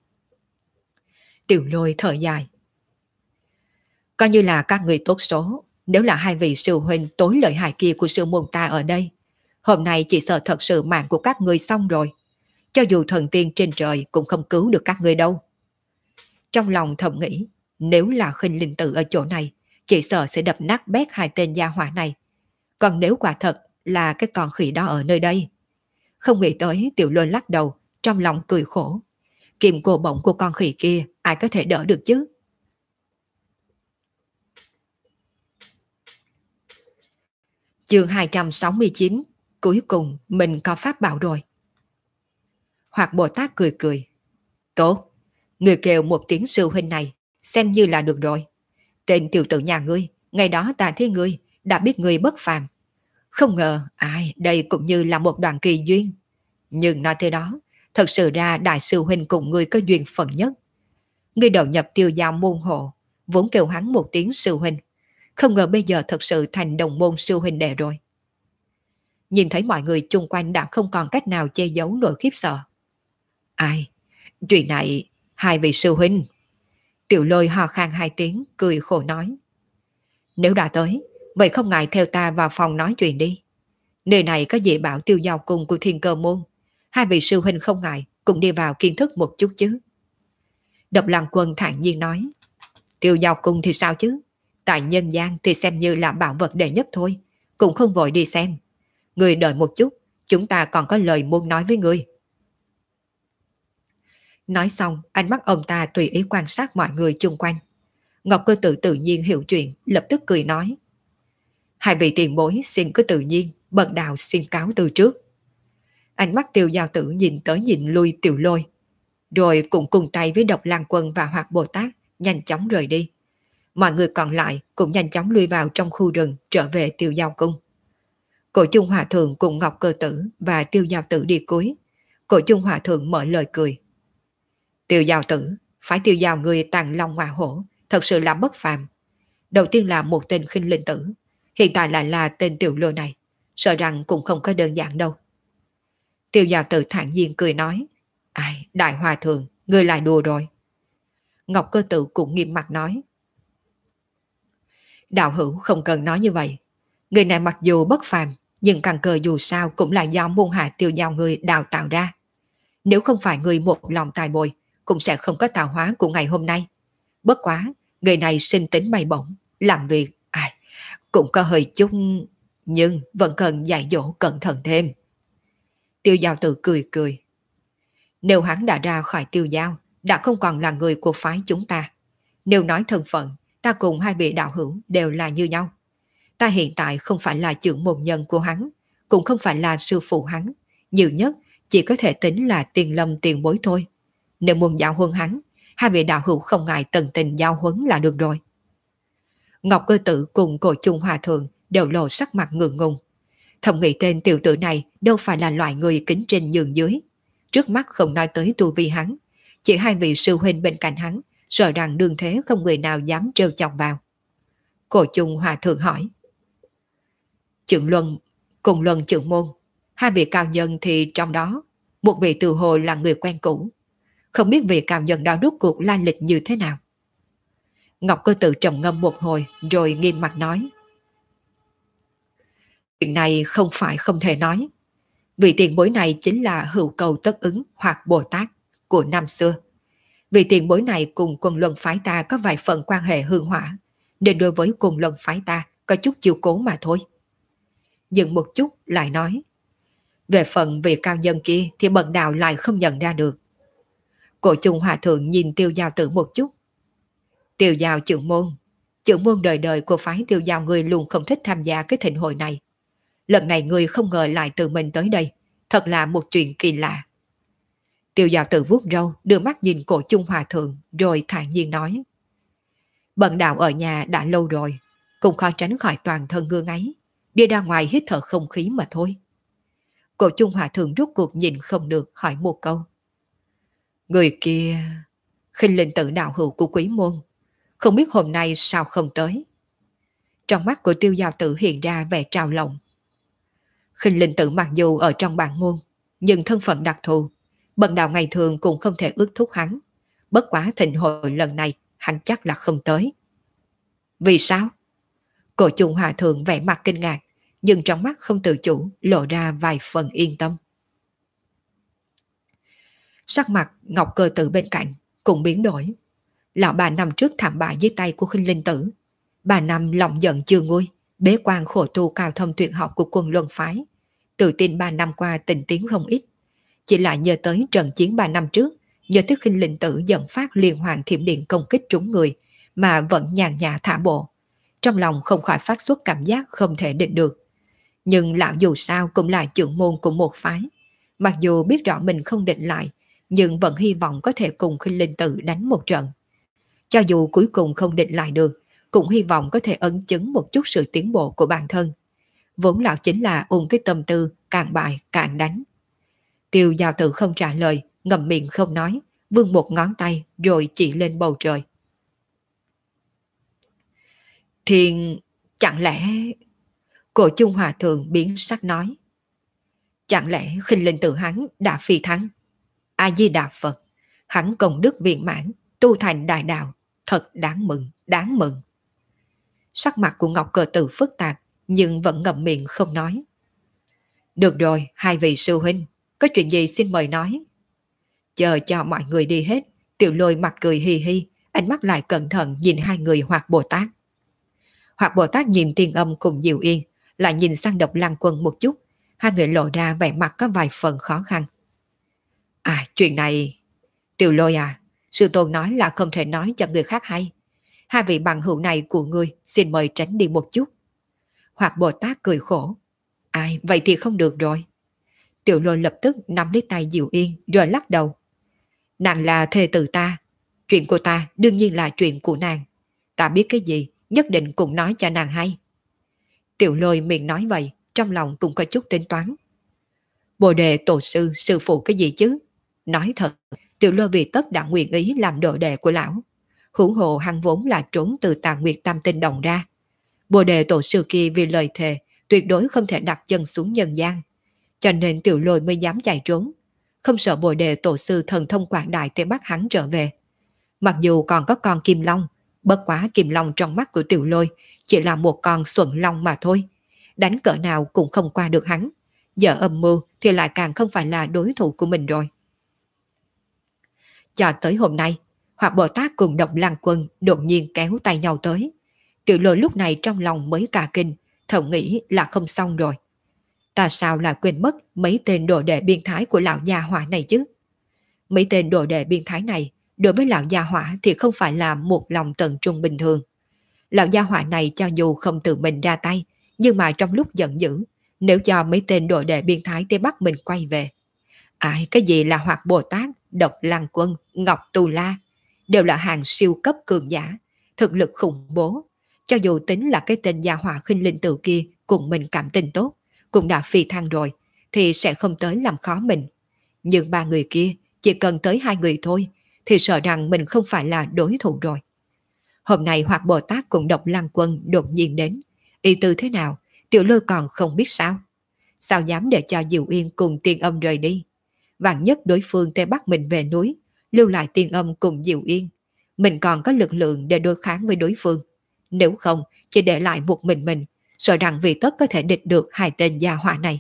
S1: Tiểu Lôi thở dài. Coi như là các người tốt số, nếu là hai vị sư huynh tối lợi hại kia của sư môn ta ở đây, hôm nay chỉ sợ thật sự mạng của các người xong rồi. Cho dù thần tiên trên trời cũng không cứu được các người đâu. Trong lòng thầm nghĩ, nếu là Khinh Linh Tử ở chỗ này, chỉ sợ sẽ đập nát bét hai tên gia hỏa này. Còn nếu quả thật là cái con khỉ đó ở nơi đây. Không nghĩ tới Tiểu Lôi lắc đầu, trong lòng cười khổ. Kiềm cổ bổng của con khỉ kia, ai có thể đỡ được chứ? Chương 269, cuối cùng mình có pháp bảo rồi. Hoạt Bồ Tát cười cười. Tốt, người kêu một tiếng sư huynh này, xem như là được rồi. Tên tiểu tử nhà ngươi, ngày đó ta thấy ngươi, đã biết ngươi bất phàm. Không ngờ, đây cũng như là một đoạn kỳ duyên. Nhưng nói thế đó, thật sự ra đại sư huynh cùng ngươi có duyên phận nhất. Ngươi đầu nhập Tiêu Giao môn hộ, vốn kêu hắn một tiếng sư huynh, không ngờ bây giờ thật sự thành đồng môn sư huynh đệ rồi. Nhìn thấy mọi người chung quanh đã không còn cách nào che giấu nỗi khiếp sợ. Ai? Chuyện này, hai vị sư huynh. Tiểu Lôi ho khan hai tiếng, cười khổ nói. Nếu đã tới, vậy không ngại theo ta vào phòng nói chuyện đi. Nơi này có dị bảo Tiêu Giao cung của Thiên Cơ môn. Hai vị sư huynh không ngại, cùng đi vào kiến thức một chút chứ. Độc Lăng Quân thản nhiên nói. Tiêu Giao cung thì sao chứ? Tại nhân gian thì xem như là bảo vật đệ nhất thôi, cũng không vội đi xem. Người đợi một chút, chúng ta còn có lời muốn nói với người. Nói xong, ánh mắt ông ta tùy ý quan sát mọi người chung quanh. Ngọc Cơ Tử tự nhiên hiểu chuyện, lập tức cười nói. Hai vị tiền bối xin cứ tự nhiên, bần đạo xin cáo từ trước. Ánh mắt Tiêu Giao Tử nhìn tới nhìn lui Tiểu Lôi, rồi cũng cùng tay với Độc Lang Quân và Hoạt Bồ Tát nhanh chóng rời đi. Mọi người còn lại cũng nhanh chóng lui vào trong khu rừng trở về Tiêu Giao cung. Cổ Chung Hòa Thượng cùng Ngọc Cơ Tử và Tiêu Giao Tử đi cuối. Cổ Chung Hòa Thượng mở lời cười. Tiêu Giao Tử, phải Tiêu Giao người tàng long ngọa hổ, thật sự là bất phàm. Đầu tiên là một tên khinh linh tử, hiện tại lại là tên Tiểu Lôi này, sợ rằng cũng không có đơn giản đâu. Tiêu Giao Tử thản nhiên cười nói. Ai, Đại Hòa Thượng, người lại đùa rồi. Ngọc Cơ Tử cũng nghiêm mặt nói. Đạo hữu không cần nói như vậy. Người này mặc dù bất phàm, nhưng căn cơ dù sao cũng là do môn hạ Tiêu Giao người đào tạo ra. Nếu không phải người một lòng tài bồi, cũng sẽ không có tạo hóa của ngày hôm nay. Bất quá, người này sinh tính bay bổng, làm việc, cũng có hơi chút, nhưng vẫn cần dạy dỗ cẩn thận thêm. Tiêu Giao Tử cười cười. Nếu hắn đã ra khỏi Tiêu Giao, đã không còn là người của phái chúng ta. Nếu nói thân phận, ta cùng hai vị đạo hữu đều là như nhau. Ta hiện tại không phải là trưởng môn nhân của hắn, cũng không phải là sư phụ hắn, nhiều nhất chỉ có thể tính là tiền lâm tiền bối thôi. Nếu muốn giao huấn hắn, hai vị đạo hữu không ngại tận tình giao huấn là được rồi. Ngọc Cơ Tử cùng Cổ Chung Hòa Thượng đều lộ sắc mặt ngượng ngùng. Thầm nghĩ tên tiểu tử này đâu phải là loại người kính trên nhường dưới. Trước mắt không nói tới tu vi hắn, chỉ hai vị sư huynh bên cạnh hắn, sợ rằng đương thế không người nào dám trêu chọc vào. Cổ Chung Hòa Thượng hỏi. Trưởng Luân cùng Luân trưởng môn, hai vị cao nhân thì trong đó, một vị từ hồ là người quen cũ. Không biết vị cao nhân đó rốt cuộc lai lịch như thế nào. Ngọc Cơ Tử trầm ngâm một hồi rồi nghiêm mặt nói. Chuyện này không phải không thể nói. Vị tiền bối này chính là Hữu Cầu Tất Ứng hoặc Bồ Tát của năm xưa. Vị tiền bối này cùng Quân Luân phái ta có vài phần quan hệ hương hỏa, nên đối với Quân Luân phái ta có chút chiều cố mà thôi. Dừng một chút lại nói. Về phần vị cao nhân kia thì bần đạo lại không nhận ra được. Cổ Chung Hòa Thượng nhìn Tiêu Giao Tử một chút. Tiêu Giao trưởng môn đời đời của phái Tiêu Giao người luôn không thích tham gia cái thịnh hội này. Lần này người không ngờ lại tự mình tới đây, thật là một chuyện kỳ lạ. Tiêu Giao Tử vuốt râu, đưa mắt nhìn Cổ Chung Hòa Thượng rồi thản nhiên nói. Bần đạo ở nhà đã lâu rồi, cũng khó tránh khỏi toàn thân ngứa ngáy, đi ra ngoài hít thở không khí mà thôi. Cổ Chung Hòa Thượng rút cuộc nhìn không được hỏi một câu. Người kia, khinh linh tử đạo hữu của Quý môn, không biết hôm nay sao không tới. Trong mắt của Tiêu Giao Tử hiện ra vẻ trào lòng. Khinh linh tử mặc dù ở trong bản môn, nhưng thân phận đặc thù, bần đạo ngày thường cũng không thể ước thúc hắn. Bất quá thịnh hội lần này, hắn chắc là không tới. Vì sao? Cổ Chung Hòa Thượng vẻ mặt kinh ngạc, nhưng trong mắt không tự chủ lộ ra vài phần yên tâm. Sắc mặt Ngọc Cơ Tử bên cạnh cũng biến đổi. Lão bà năm trước thảm bại dưới tay của khinh linh tử. Bà năm lòng giận chưa nguôi, bế quan khổ tu cao thâm tuyệt học của Quân Luân phái. Tự tin 3 năm qua tình tiến không ít. Chỉ lại nhờ tới trận chiến 3 năm trước, nhờ tới khinh linh tử dẫn phát liên hoàn thiểm điện công kích trúng người, mà vẫn nhàn nhã thả bộ. Trong lòng không khỏi phát xuất cảm giác không thể định được. Nhưng lão dù sao cũng là trưởng môn của một phái. Mặc dù biết rõ mình không định lại, nhưng vẫn hy vọng có thể cùng khinh linh tử đánh một trận. Cho dù cuối cùng không định lại được, cũng hy vọng có thể ấn chứng một chút sự tiến bộ của bản thân. Vốn lão chính là ôm cái tâm tư càng bại càng đánh. Tiêu Giao Tử không trả lời, ngậm miệng không nói, vươn một ngón tay rồi chỉ lên bầu trời. Thiên, chẳng lẽ... Cổ Chung Hòa Thượng biến sắc nói. Chẳng lẽ khinh linh tự hắn đã phi thắng? A Di Đà Phật, hắn công đức viên mãn, tu thành đại đạo, thật đáng mừng, đáng mừng. Sắc mặt của Ngọc Cơ Tử phức tạp, nhưng vẫn ngậm miệng không nói. Được rồi, hai vị sư huynh, có chuyện gì xin mời nói. Chờ cho mọi người đi hết, Tiểu Lôi mặt cười hi hi, ánh mắt lại cẩn thận nhìn hai người Hoạt Bồ Tát. Hoạt Bồ Tát nhìn Tiên Âm cùng Diệu Yên, lại nhìn sang Độc Lăng Quân một chút, hai người lộ ra vẻ mặt có vài phần khó khăn. À, chuyện này... Tiểu Lôi à, sư tôn nói là không thể nói cho người khác hay. Hai vị bằng hữu này của ngươi xin mời tránh đi một chút. Hoạt Bồ Tát cười khổ. Ai, vậy thì không được rồi. Tiểu Lôi lập tức nắm lấy tay Diệu Yên rồi lắc đầu. Nàng là thê tử ta. Chuyện của ta đương nhiên là chuyện của nàng. Ta biết cái gì, nhất định cũng nói cho nàng hay. Tiểu Lôi miệng nói vậy, trong lòng cũng có chút tính toán. Bồ đề tổ sư, sư phụ cái gì chứ? Nói thật, Tiểu Lôi vì tất đã nguyện ý làm đồ đệ của lão. Huống hồ hắn vốn là trốn từ Tà Nguyệt Tam Tinh Đồng ra. Bồ đề tổ sư kia vì lời thề, tuyệt đối không thể đặt chân xuống nhân gian. Cho nên Tiểu Lôi mới dám chạy trốn. Không sợ bồ đề tổ sư thần thông quảng đại để bắt hắn trở về. Mặc dù còn có con Kim Long, bất quá Kim Long trong mắt của Tiểu Lôi chỉ là một con xuẩn long mà thôi. Đánh cỡ nào cũng không qua được hắn. Giờ âm mưu thì lại càng không phải là đối thủ của mình rồi. Cho tới hôm nay, Hoạt Bồ Tát cùng Độc Lăng Quân đột nhiên kéo tay nhau tới. Tiểu Lôi lúc này trong lòng mới cả kinh, thầm nghĩ là không xong rồi. Ta sao lại quên mất mấy tên đồ đệ biên thái của lão gia hỏa này chứ? Mấy tên đồ đệ biên thái này đối với lão gia hỏa thì không phải là một lòng tận trung bình thường. Lão gia hỏa này cho dù không tự mình ra tay, nhưng mà trong lúc giận dữ, nếu cho mấy tên đồ đệ biên thái tới bắt mình quay về. Ai cái gì là Hoạt Bồ Tát, Độc Lăng Quân, Ngọc Tù La, đều là hàng siêu cấp cường giả, thực lực khủng bố. Cho dù tính là cái tên gia hỏa khinh linh tử kia cùng mình cảm tình tốt, cũng đã phi thăng rồi, thì sẽ không tới làm khó mình. Nhưng ba người kia, chỉ cần tới hai người thôi, thì sợ rằng mình không phải là đối thủ rồi. Hôm nay Hoạt Bồ Tát cùng Độc Lăng Quân đột nhiên đến, ý tư thế nào, Tiểu Lôi còn không biết sao. Sao dám để cho Diệu Yên cùng Tiên Âm rời đi? Vạn nhất đối phương tê bắt mình về núi, lưu lại Tiên Âm cùng Diệu Yên. Mình còn có lực lượng để đối kháng với đối phương. Nếu không, chỉ để lại một mình, sợ rằng vì tất có thể địch được hai tên gia hỏa này.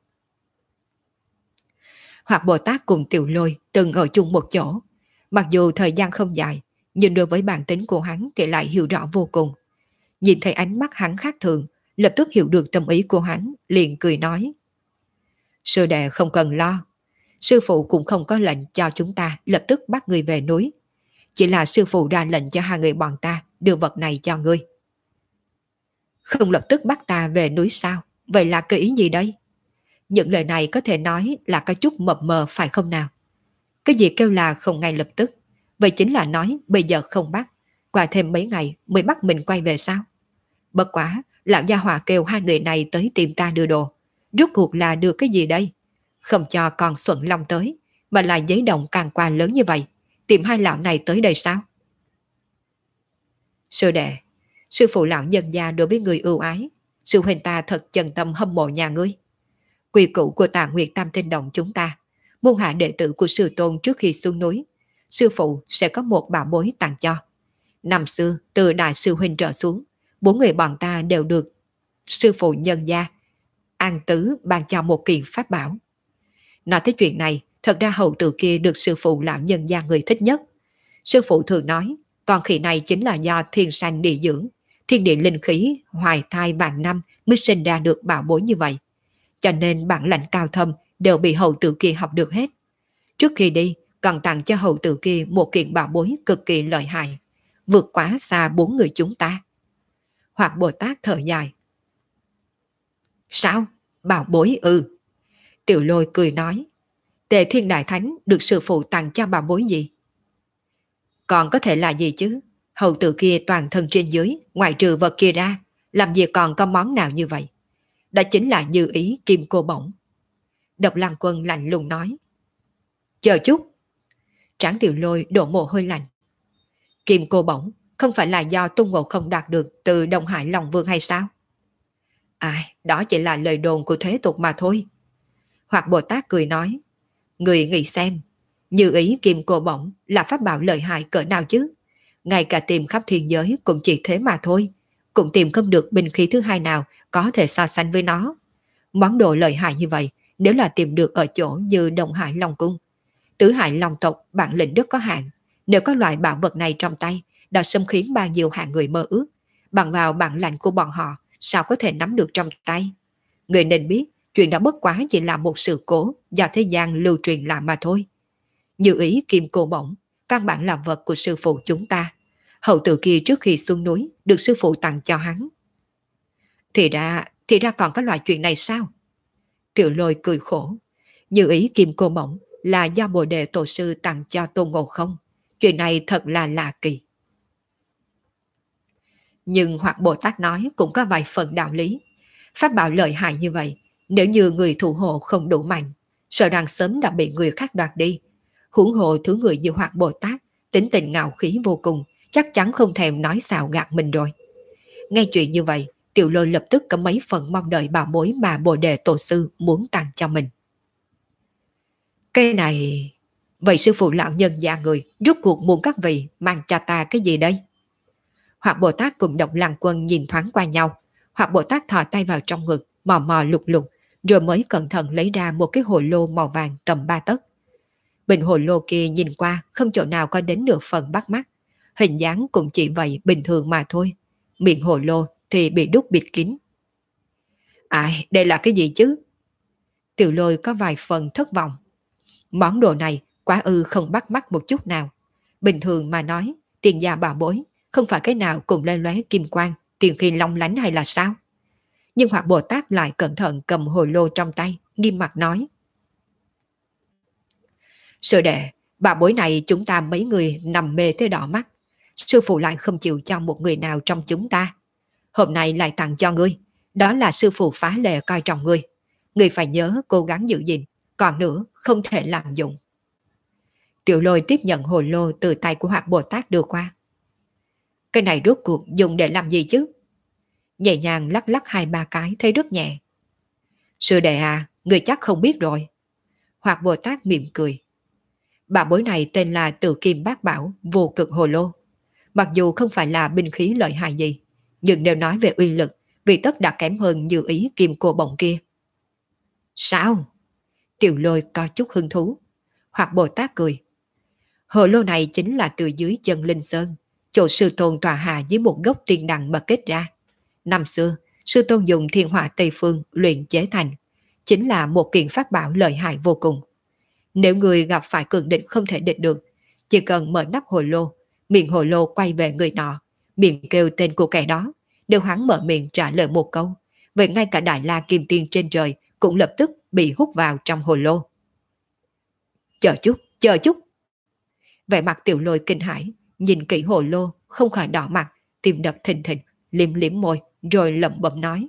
S1: Hoạt Bồ Tát cùng Tiểu Lôi từng ở chung một chỗ. Mặc dù thời gian không dài, nhưng đối với bản tính của hắn thì lại hiểu rõ vô cùng. Nhìn thấy ánh mắt hắn khác thường, lập tức hiểu được tâm ý của hắn, liền cười nói. Sư đệ không cần lo. Sư phụ cũng không có lệnh cho chúng ta lập tức bắt người về núi. Chỉ là sư phụ ra lệnh cho hai người bọn ta đưa vật này cho ngươi. Không lập tức bắt ta về núi sao? Vậy là cái ý gì đây? Những lời này có thể nói là có chút mập mờ phải không nào? Cái gì kêu là không ngay lập tức? Vậy chính là nói bây giờ không bắt, qua thêm mấy ngày mới bắt mình quay về sao? Bất quá, lão gia hỏa kêu hai người này tới tìm ta đưa đồ. Rốt cuộc là đưa cái gì đây? Không cho con Xuân Long tới, mà là giấy động càng qua lớn như vậy. Tìm hai lão này tới đây sao? Sư đệ, sư phụ lão nhân gia đối với người ưu ái, sư huynh ta thật chân tâm hâm mộ nhà ngươi. Quy củ của Tà Nguyệt Tam Tinh Động chúng ta, môn hạ đệ tử của sư tôn trước khi xuống núi, sư phụ sẽ có một bảo bối tặng cho. Năm xưa, từ đại sư huynh trở xuống, bốn người bọn ta đều được sư phụ nhân gia An Tứ ban cho một kiện pháp bảo. Nói tới chuyện này, thật ra hậu tử kia được sư phụ lão nhân gia người thích nhất. Sư phụ thường nói, con khỉ này chính là do thiên sanh địa dưỡng, thiên địa linh khí hoài thai vạn năm mới sinh ra được bảo bối như vậy. Cho nên bản lãnh cao thâm đều bị hậu tử kia học được hết. Trước khi đi, còn tặng cho hậu tử kia một kiện bảo bối cực kỳ lợi hại, vượt quá xa bốn người chúng ta. Hoạt Bồ Tát thở dài. Sao? Bảo bối ư? Tiểu Lôi cười nói. Tề Thiên Đại Thánh được sư phụ tặng cho bảo bối gì? Còn có thể là gì chứ? Hậu tử kia toàn thân trên dưới, ngoại trừ vật kia ra, làm gì còn có món nào như vậy? Đó chính là như ý kim cô bổng. Độc Lăng Quân lạnh lùng nói. Chờ chút. Tráng Tiểu Lôi đổ mồ hôi lạnh. Kim cô bổng không phải là do Tôn Ngộ Không đạt được từ Đông Hải Long Vương hay sao? Ai, đó chỉ là lời đồn của thế tục mà thôi. Hoặc Bồ Tát cười nói, người nghĩ xem, như ý kim cô bổng là pháp bảo lợi hại cỡ nào chứ? Ngay cả tìm khắp thiên giới cũng chỉ thế mà thôi, cũng tìm không được binh khí thứ hai nào có thể so sánh với nó. Món đồ lợi hại như vậy, nếu là tìm được ở chỗ như Đông Hải Long Cung, Tứ Hải Long tộc bản lĩnh rất có hạn, nếu có loại bảo vật này trong tay, đã xâm khiến bao nhiêu hạng người mơ ước. Bằng vào bản lãnh của bọn họ, sao có thể nắm được trong tay? Người nên biết, chuyện đó bất quá chỉ là một sự cố do thế gian lưu truyền lại mà thôi. Như ý kim cô bổng, căn bản là vật của sư phụ chúng ta. Hậu tử kia trước khi xuống núi được sư phụ tặng cho hắn. Thì ra còn có loại chuyện này sao? Tiểu Lôi cười khổ. Như ý kim cô bổng là do Bồ Đề Tổ sư tặng cho Tôn Ngộ Không. Chuyện này thật là lạ kỳ. Nhưng hoặc Bồ Tát nói cũng có vài phần đạo lý. Pháp bảo lợi hại như vậy, nếu như người thủ hộ không đủ mạnh, sợ rằng sớm đã bị người khác đoạt đi. Huống hộ thứ người như hoặc Bồ Tát, tính tình ngạo khí vô cùng, chắc chắn không thèm nói xạo gạt mình rồi. Nghe chuyện như vậy, Tiểu Lôi lập tức có mấy phần mong đợi bảo bối mà Bồ Đề Tổ sư muốn tặng cho mình. Cái này... Vậy sư phụ lão nhân già người rút cuộc muốn các vị mang cho ta cái gì đây? Hoặc Bồ Tát cùng Độc Lăng Quân nhìn thoáng qua nhau. Hoặc Bồ Tát thò tay vào trong ngực, mò mò lục lục, rồi mới cẩn thận lấy ra một cái hồ lô màu vàng tầm 3 tấc. Bình hồ lô kia nhìn qua không chỗ nào có đến nửa phần bắt mắt. Hình dáng cũng chỉ vậy bình thường mà thôi. Miệng hồ lô thì bị đúc bịt kín. Ai, đây là cái gì chứ? Tiểu Lôi có vài phần thất vọng. Món đồ này quá ư không bắt mắt một chút nào. Bình thường mà nói, tiền gia bảo bối, không phải cái nào cũng lóe lóe kim quang, tiền khi long lánh hay là sao? Nhưng hoặc Bồ Tát lại cẩn thận cầm hồ lô trong tay, nghiêm mặt nói. Sư đệ, bảo bối này chúng ta mấy người nằm mê tới đỏ mắt. Sư phụ lại không chịu cho một người nào trong chúng ta. Hôm nay lại tặng cho ngươi, đó là sư phụ phá lệ coi trọng ngươi. Ngươi phải nhớ cố gắng giữ gìn, còn nữa không thể làm dụng. Tiểu Lôi tiếp nhận hồ lô từ tay của Hoạt Bồ Tát đưa qua. Cái này rốt cuộc dùng để làm gì chứ? Nhẹ nhàng lắc lắc 2-3 cái thấy rất nhẹ. Sư đệ à, người chắc không biết rồi. Hoạt Bồ Tát mỉm cười. Bảo bối này tên là Tự Kim Bát Bảo Vô Cực Hồ Lô. Mặc dù không phải là binh khí lợi hại gì, nhưng nếu nói về uy lực, vì tất đã kém hơn Như ý kim cô bổng kia. Sao? Tiểu Lôi có chút hứng thú. Hoạt Bồ Tát cười. Hồ lô này chính là từ dưới chân Linh Sơn, chỗ sư tôn tòa hạ dưới một gốc tiên đằng mà kết ra. Năm xưa, sư tôn dùng thiên hỏa Tây Phương luyện chế thành, chính là một kiện pháp bảo lợi hại vô cùng. Nếu người gặp phải cường địch không thể địch được, chỉ cần mở nắp hồ lô, miệng hồ lô quay về người nọ, miệng kêu tên của kẻ đó, nếu hắn mở miệng trả lời một câu, vậy ngay cả Đại La Kim Tiên trên trời cũng lập tức bị hút vào trong hồ lô. Chờ chút. Vẻ mặt Tiểu Lôi kinh hãi, nhìn kỹ hồ lô, không khỏi đỏ mặt, tim đập thình thịch, liếm liếm môi, rồi lẩm bẩm nói.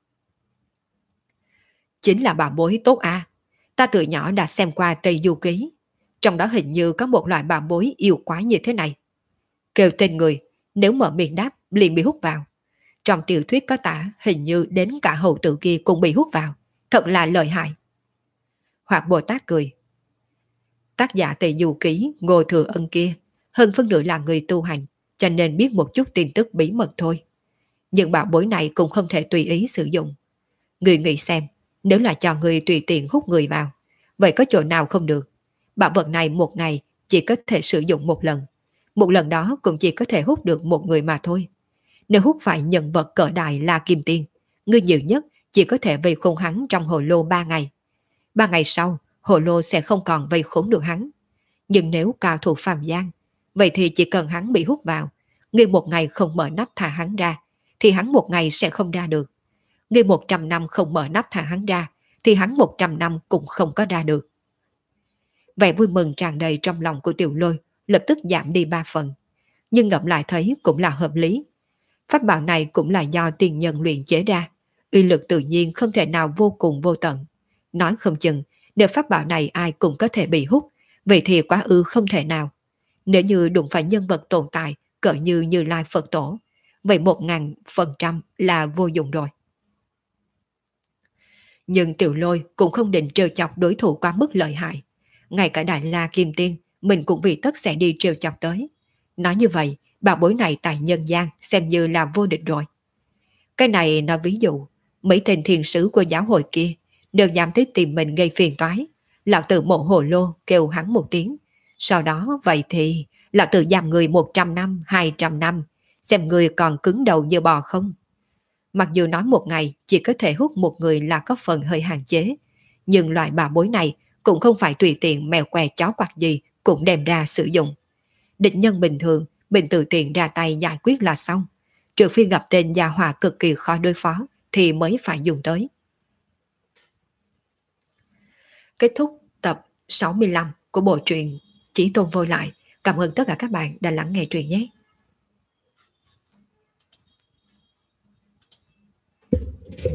S1: Chính là bảo bối tốt à, ta từ nhỏ đã xem qua Tây Du Ký, trong đó hình như có một loại bảo bối yêu quái như thế này. Kêu tên người, nếu mở miệng đáp, liền bị hút vào. Trong tiểu thuyết có tả hình như đến cả hầu tử kia cũng bị hút vào, thật là lợi hại. Hoạt Bồ Tát cười. Tác giả Tây Du Ký Ngô Thừa Ân kia, hơn phân nửa là người tu hành, cho nên biết một chút tin tức bí mật thôi. Nhưng bảo bối này cũng không thể tùy ý sử dụng. Người nghĩ xem, nếu là cho người tùy tiện hút người vào, vậy có chỗ nào không được? Bảo vật này một ngày chỉ có thể sử dụng một lần. Một lần đó cũng chỉ có thể hút được một người mà thôi. Nếu hút phải nhân vật cỡ đại La Kim Tiên, người nhiều nhất chỉ có thể vây khốn hắn trong hồ lô 3 ngày. 3 ngày sau, hồ lô sẽ không còn vây khốn được hắn. Nhưng nếu cao thủ phàm gian, vậy thì chỉ cần hắn bị hút vào, người một ngày không mở nắp thả hắn ra, thì hắn một ngày sẽ không ra được. Người 100 năm không mở nắp thả hắn ra, thì hắn 100 năm cũng không có ra được. Vẻ vui mừng tràn đầy trong lòng của Tiểu Lôi lập tức giảm đi 3 phần. Nhưng ngẫm lại thấy cũng là hợp lý. Pháp bảo này cũng là do tiền nhân luyện chế ra, uy lực tự nhiên không thể nào vô cùng vô tận. Nói không chừng, nếu pháp bảo này ai cũng có thể bị hút, Vậy thì quá ư không thể nào. Nếu như đụng phải nhân vật tồn tại cỡ như Như Lai Phật Tổ, vậy 1000% là vô dụng rồi. Nhưng Tiểu Lôi cũng không định trêu chọc đối thủ quá mức lợi hại. Ngay cả Đại La Kim Tiên, mình cũng vì tất sẽ đi trêu chọc tới. Nói như vậy, bảo bối này tại nhân gian xem như là vô địch rồi. Cái này nói ví dụ, mấy tên thiền sứ của giáo hội kia, nếu dám tới tìm mình gây phiền toái, lão tử mộ hồ lô kêu hắn một tiếng. Sau đó vậy thì, lão tử giam người 100 năm, 200 năm, xem người còn cứng đầu như bò không. Mặc dù nói một ngày chỉ có thể hút một người là có phần hơi hạn chế, nhưng loại bà bối này cũng không phải tùy tiện mèo què chó quạt gì cũng đem ra sử dụng. Địch nhân bình thường, mình tự tiện ra tay giải quyết là xong. Trừ phi gặp tên gia hỏa cực kỳ khó đối phó thì mới phải dùng tới. Kết thúc tập 65 của bộ truyện Chí Tôn Vô Lại. Cảm ơn tất cả các bạn đã lắng nghe truyện nhé.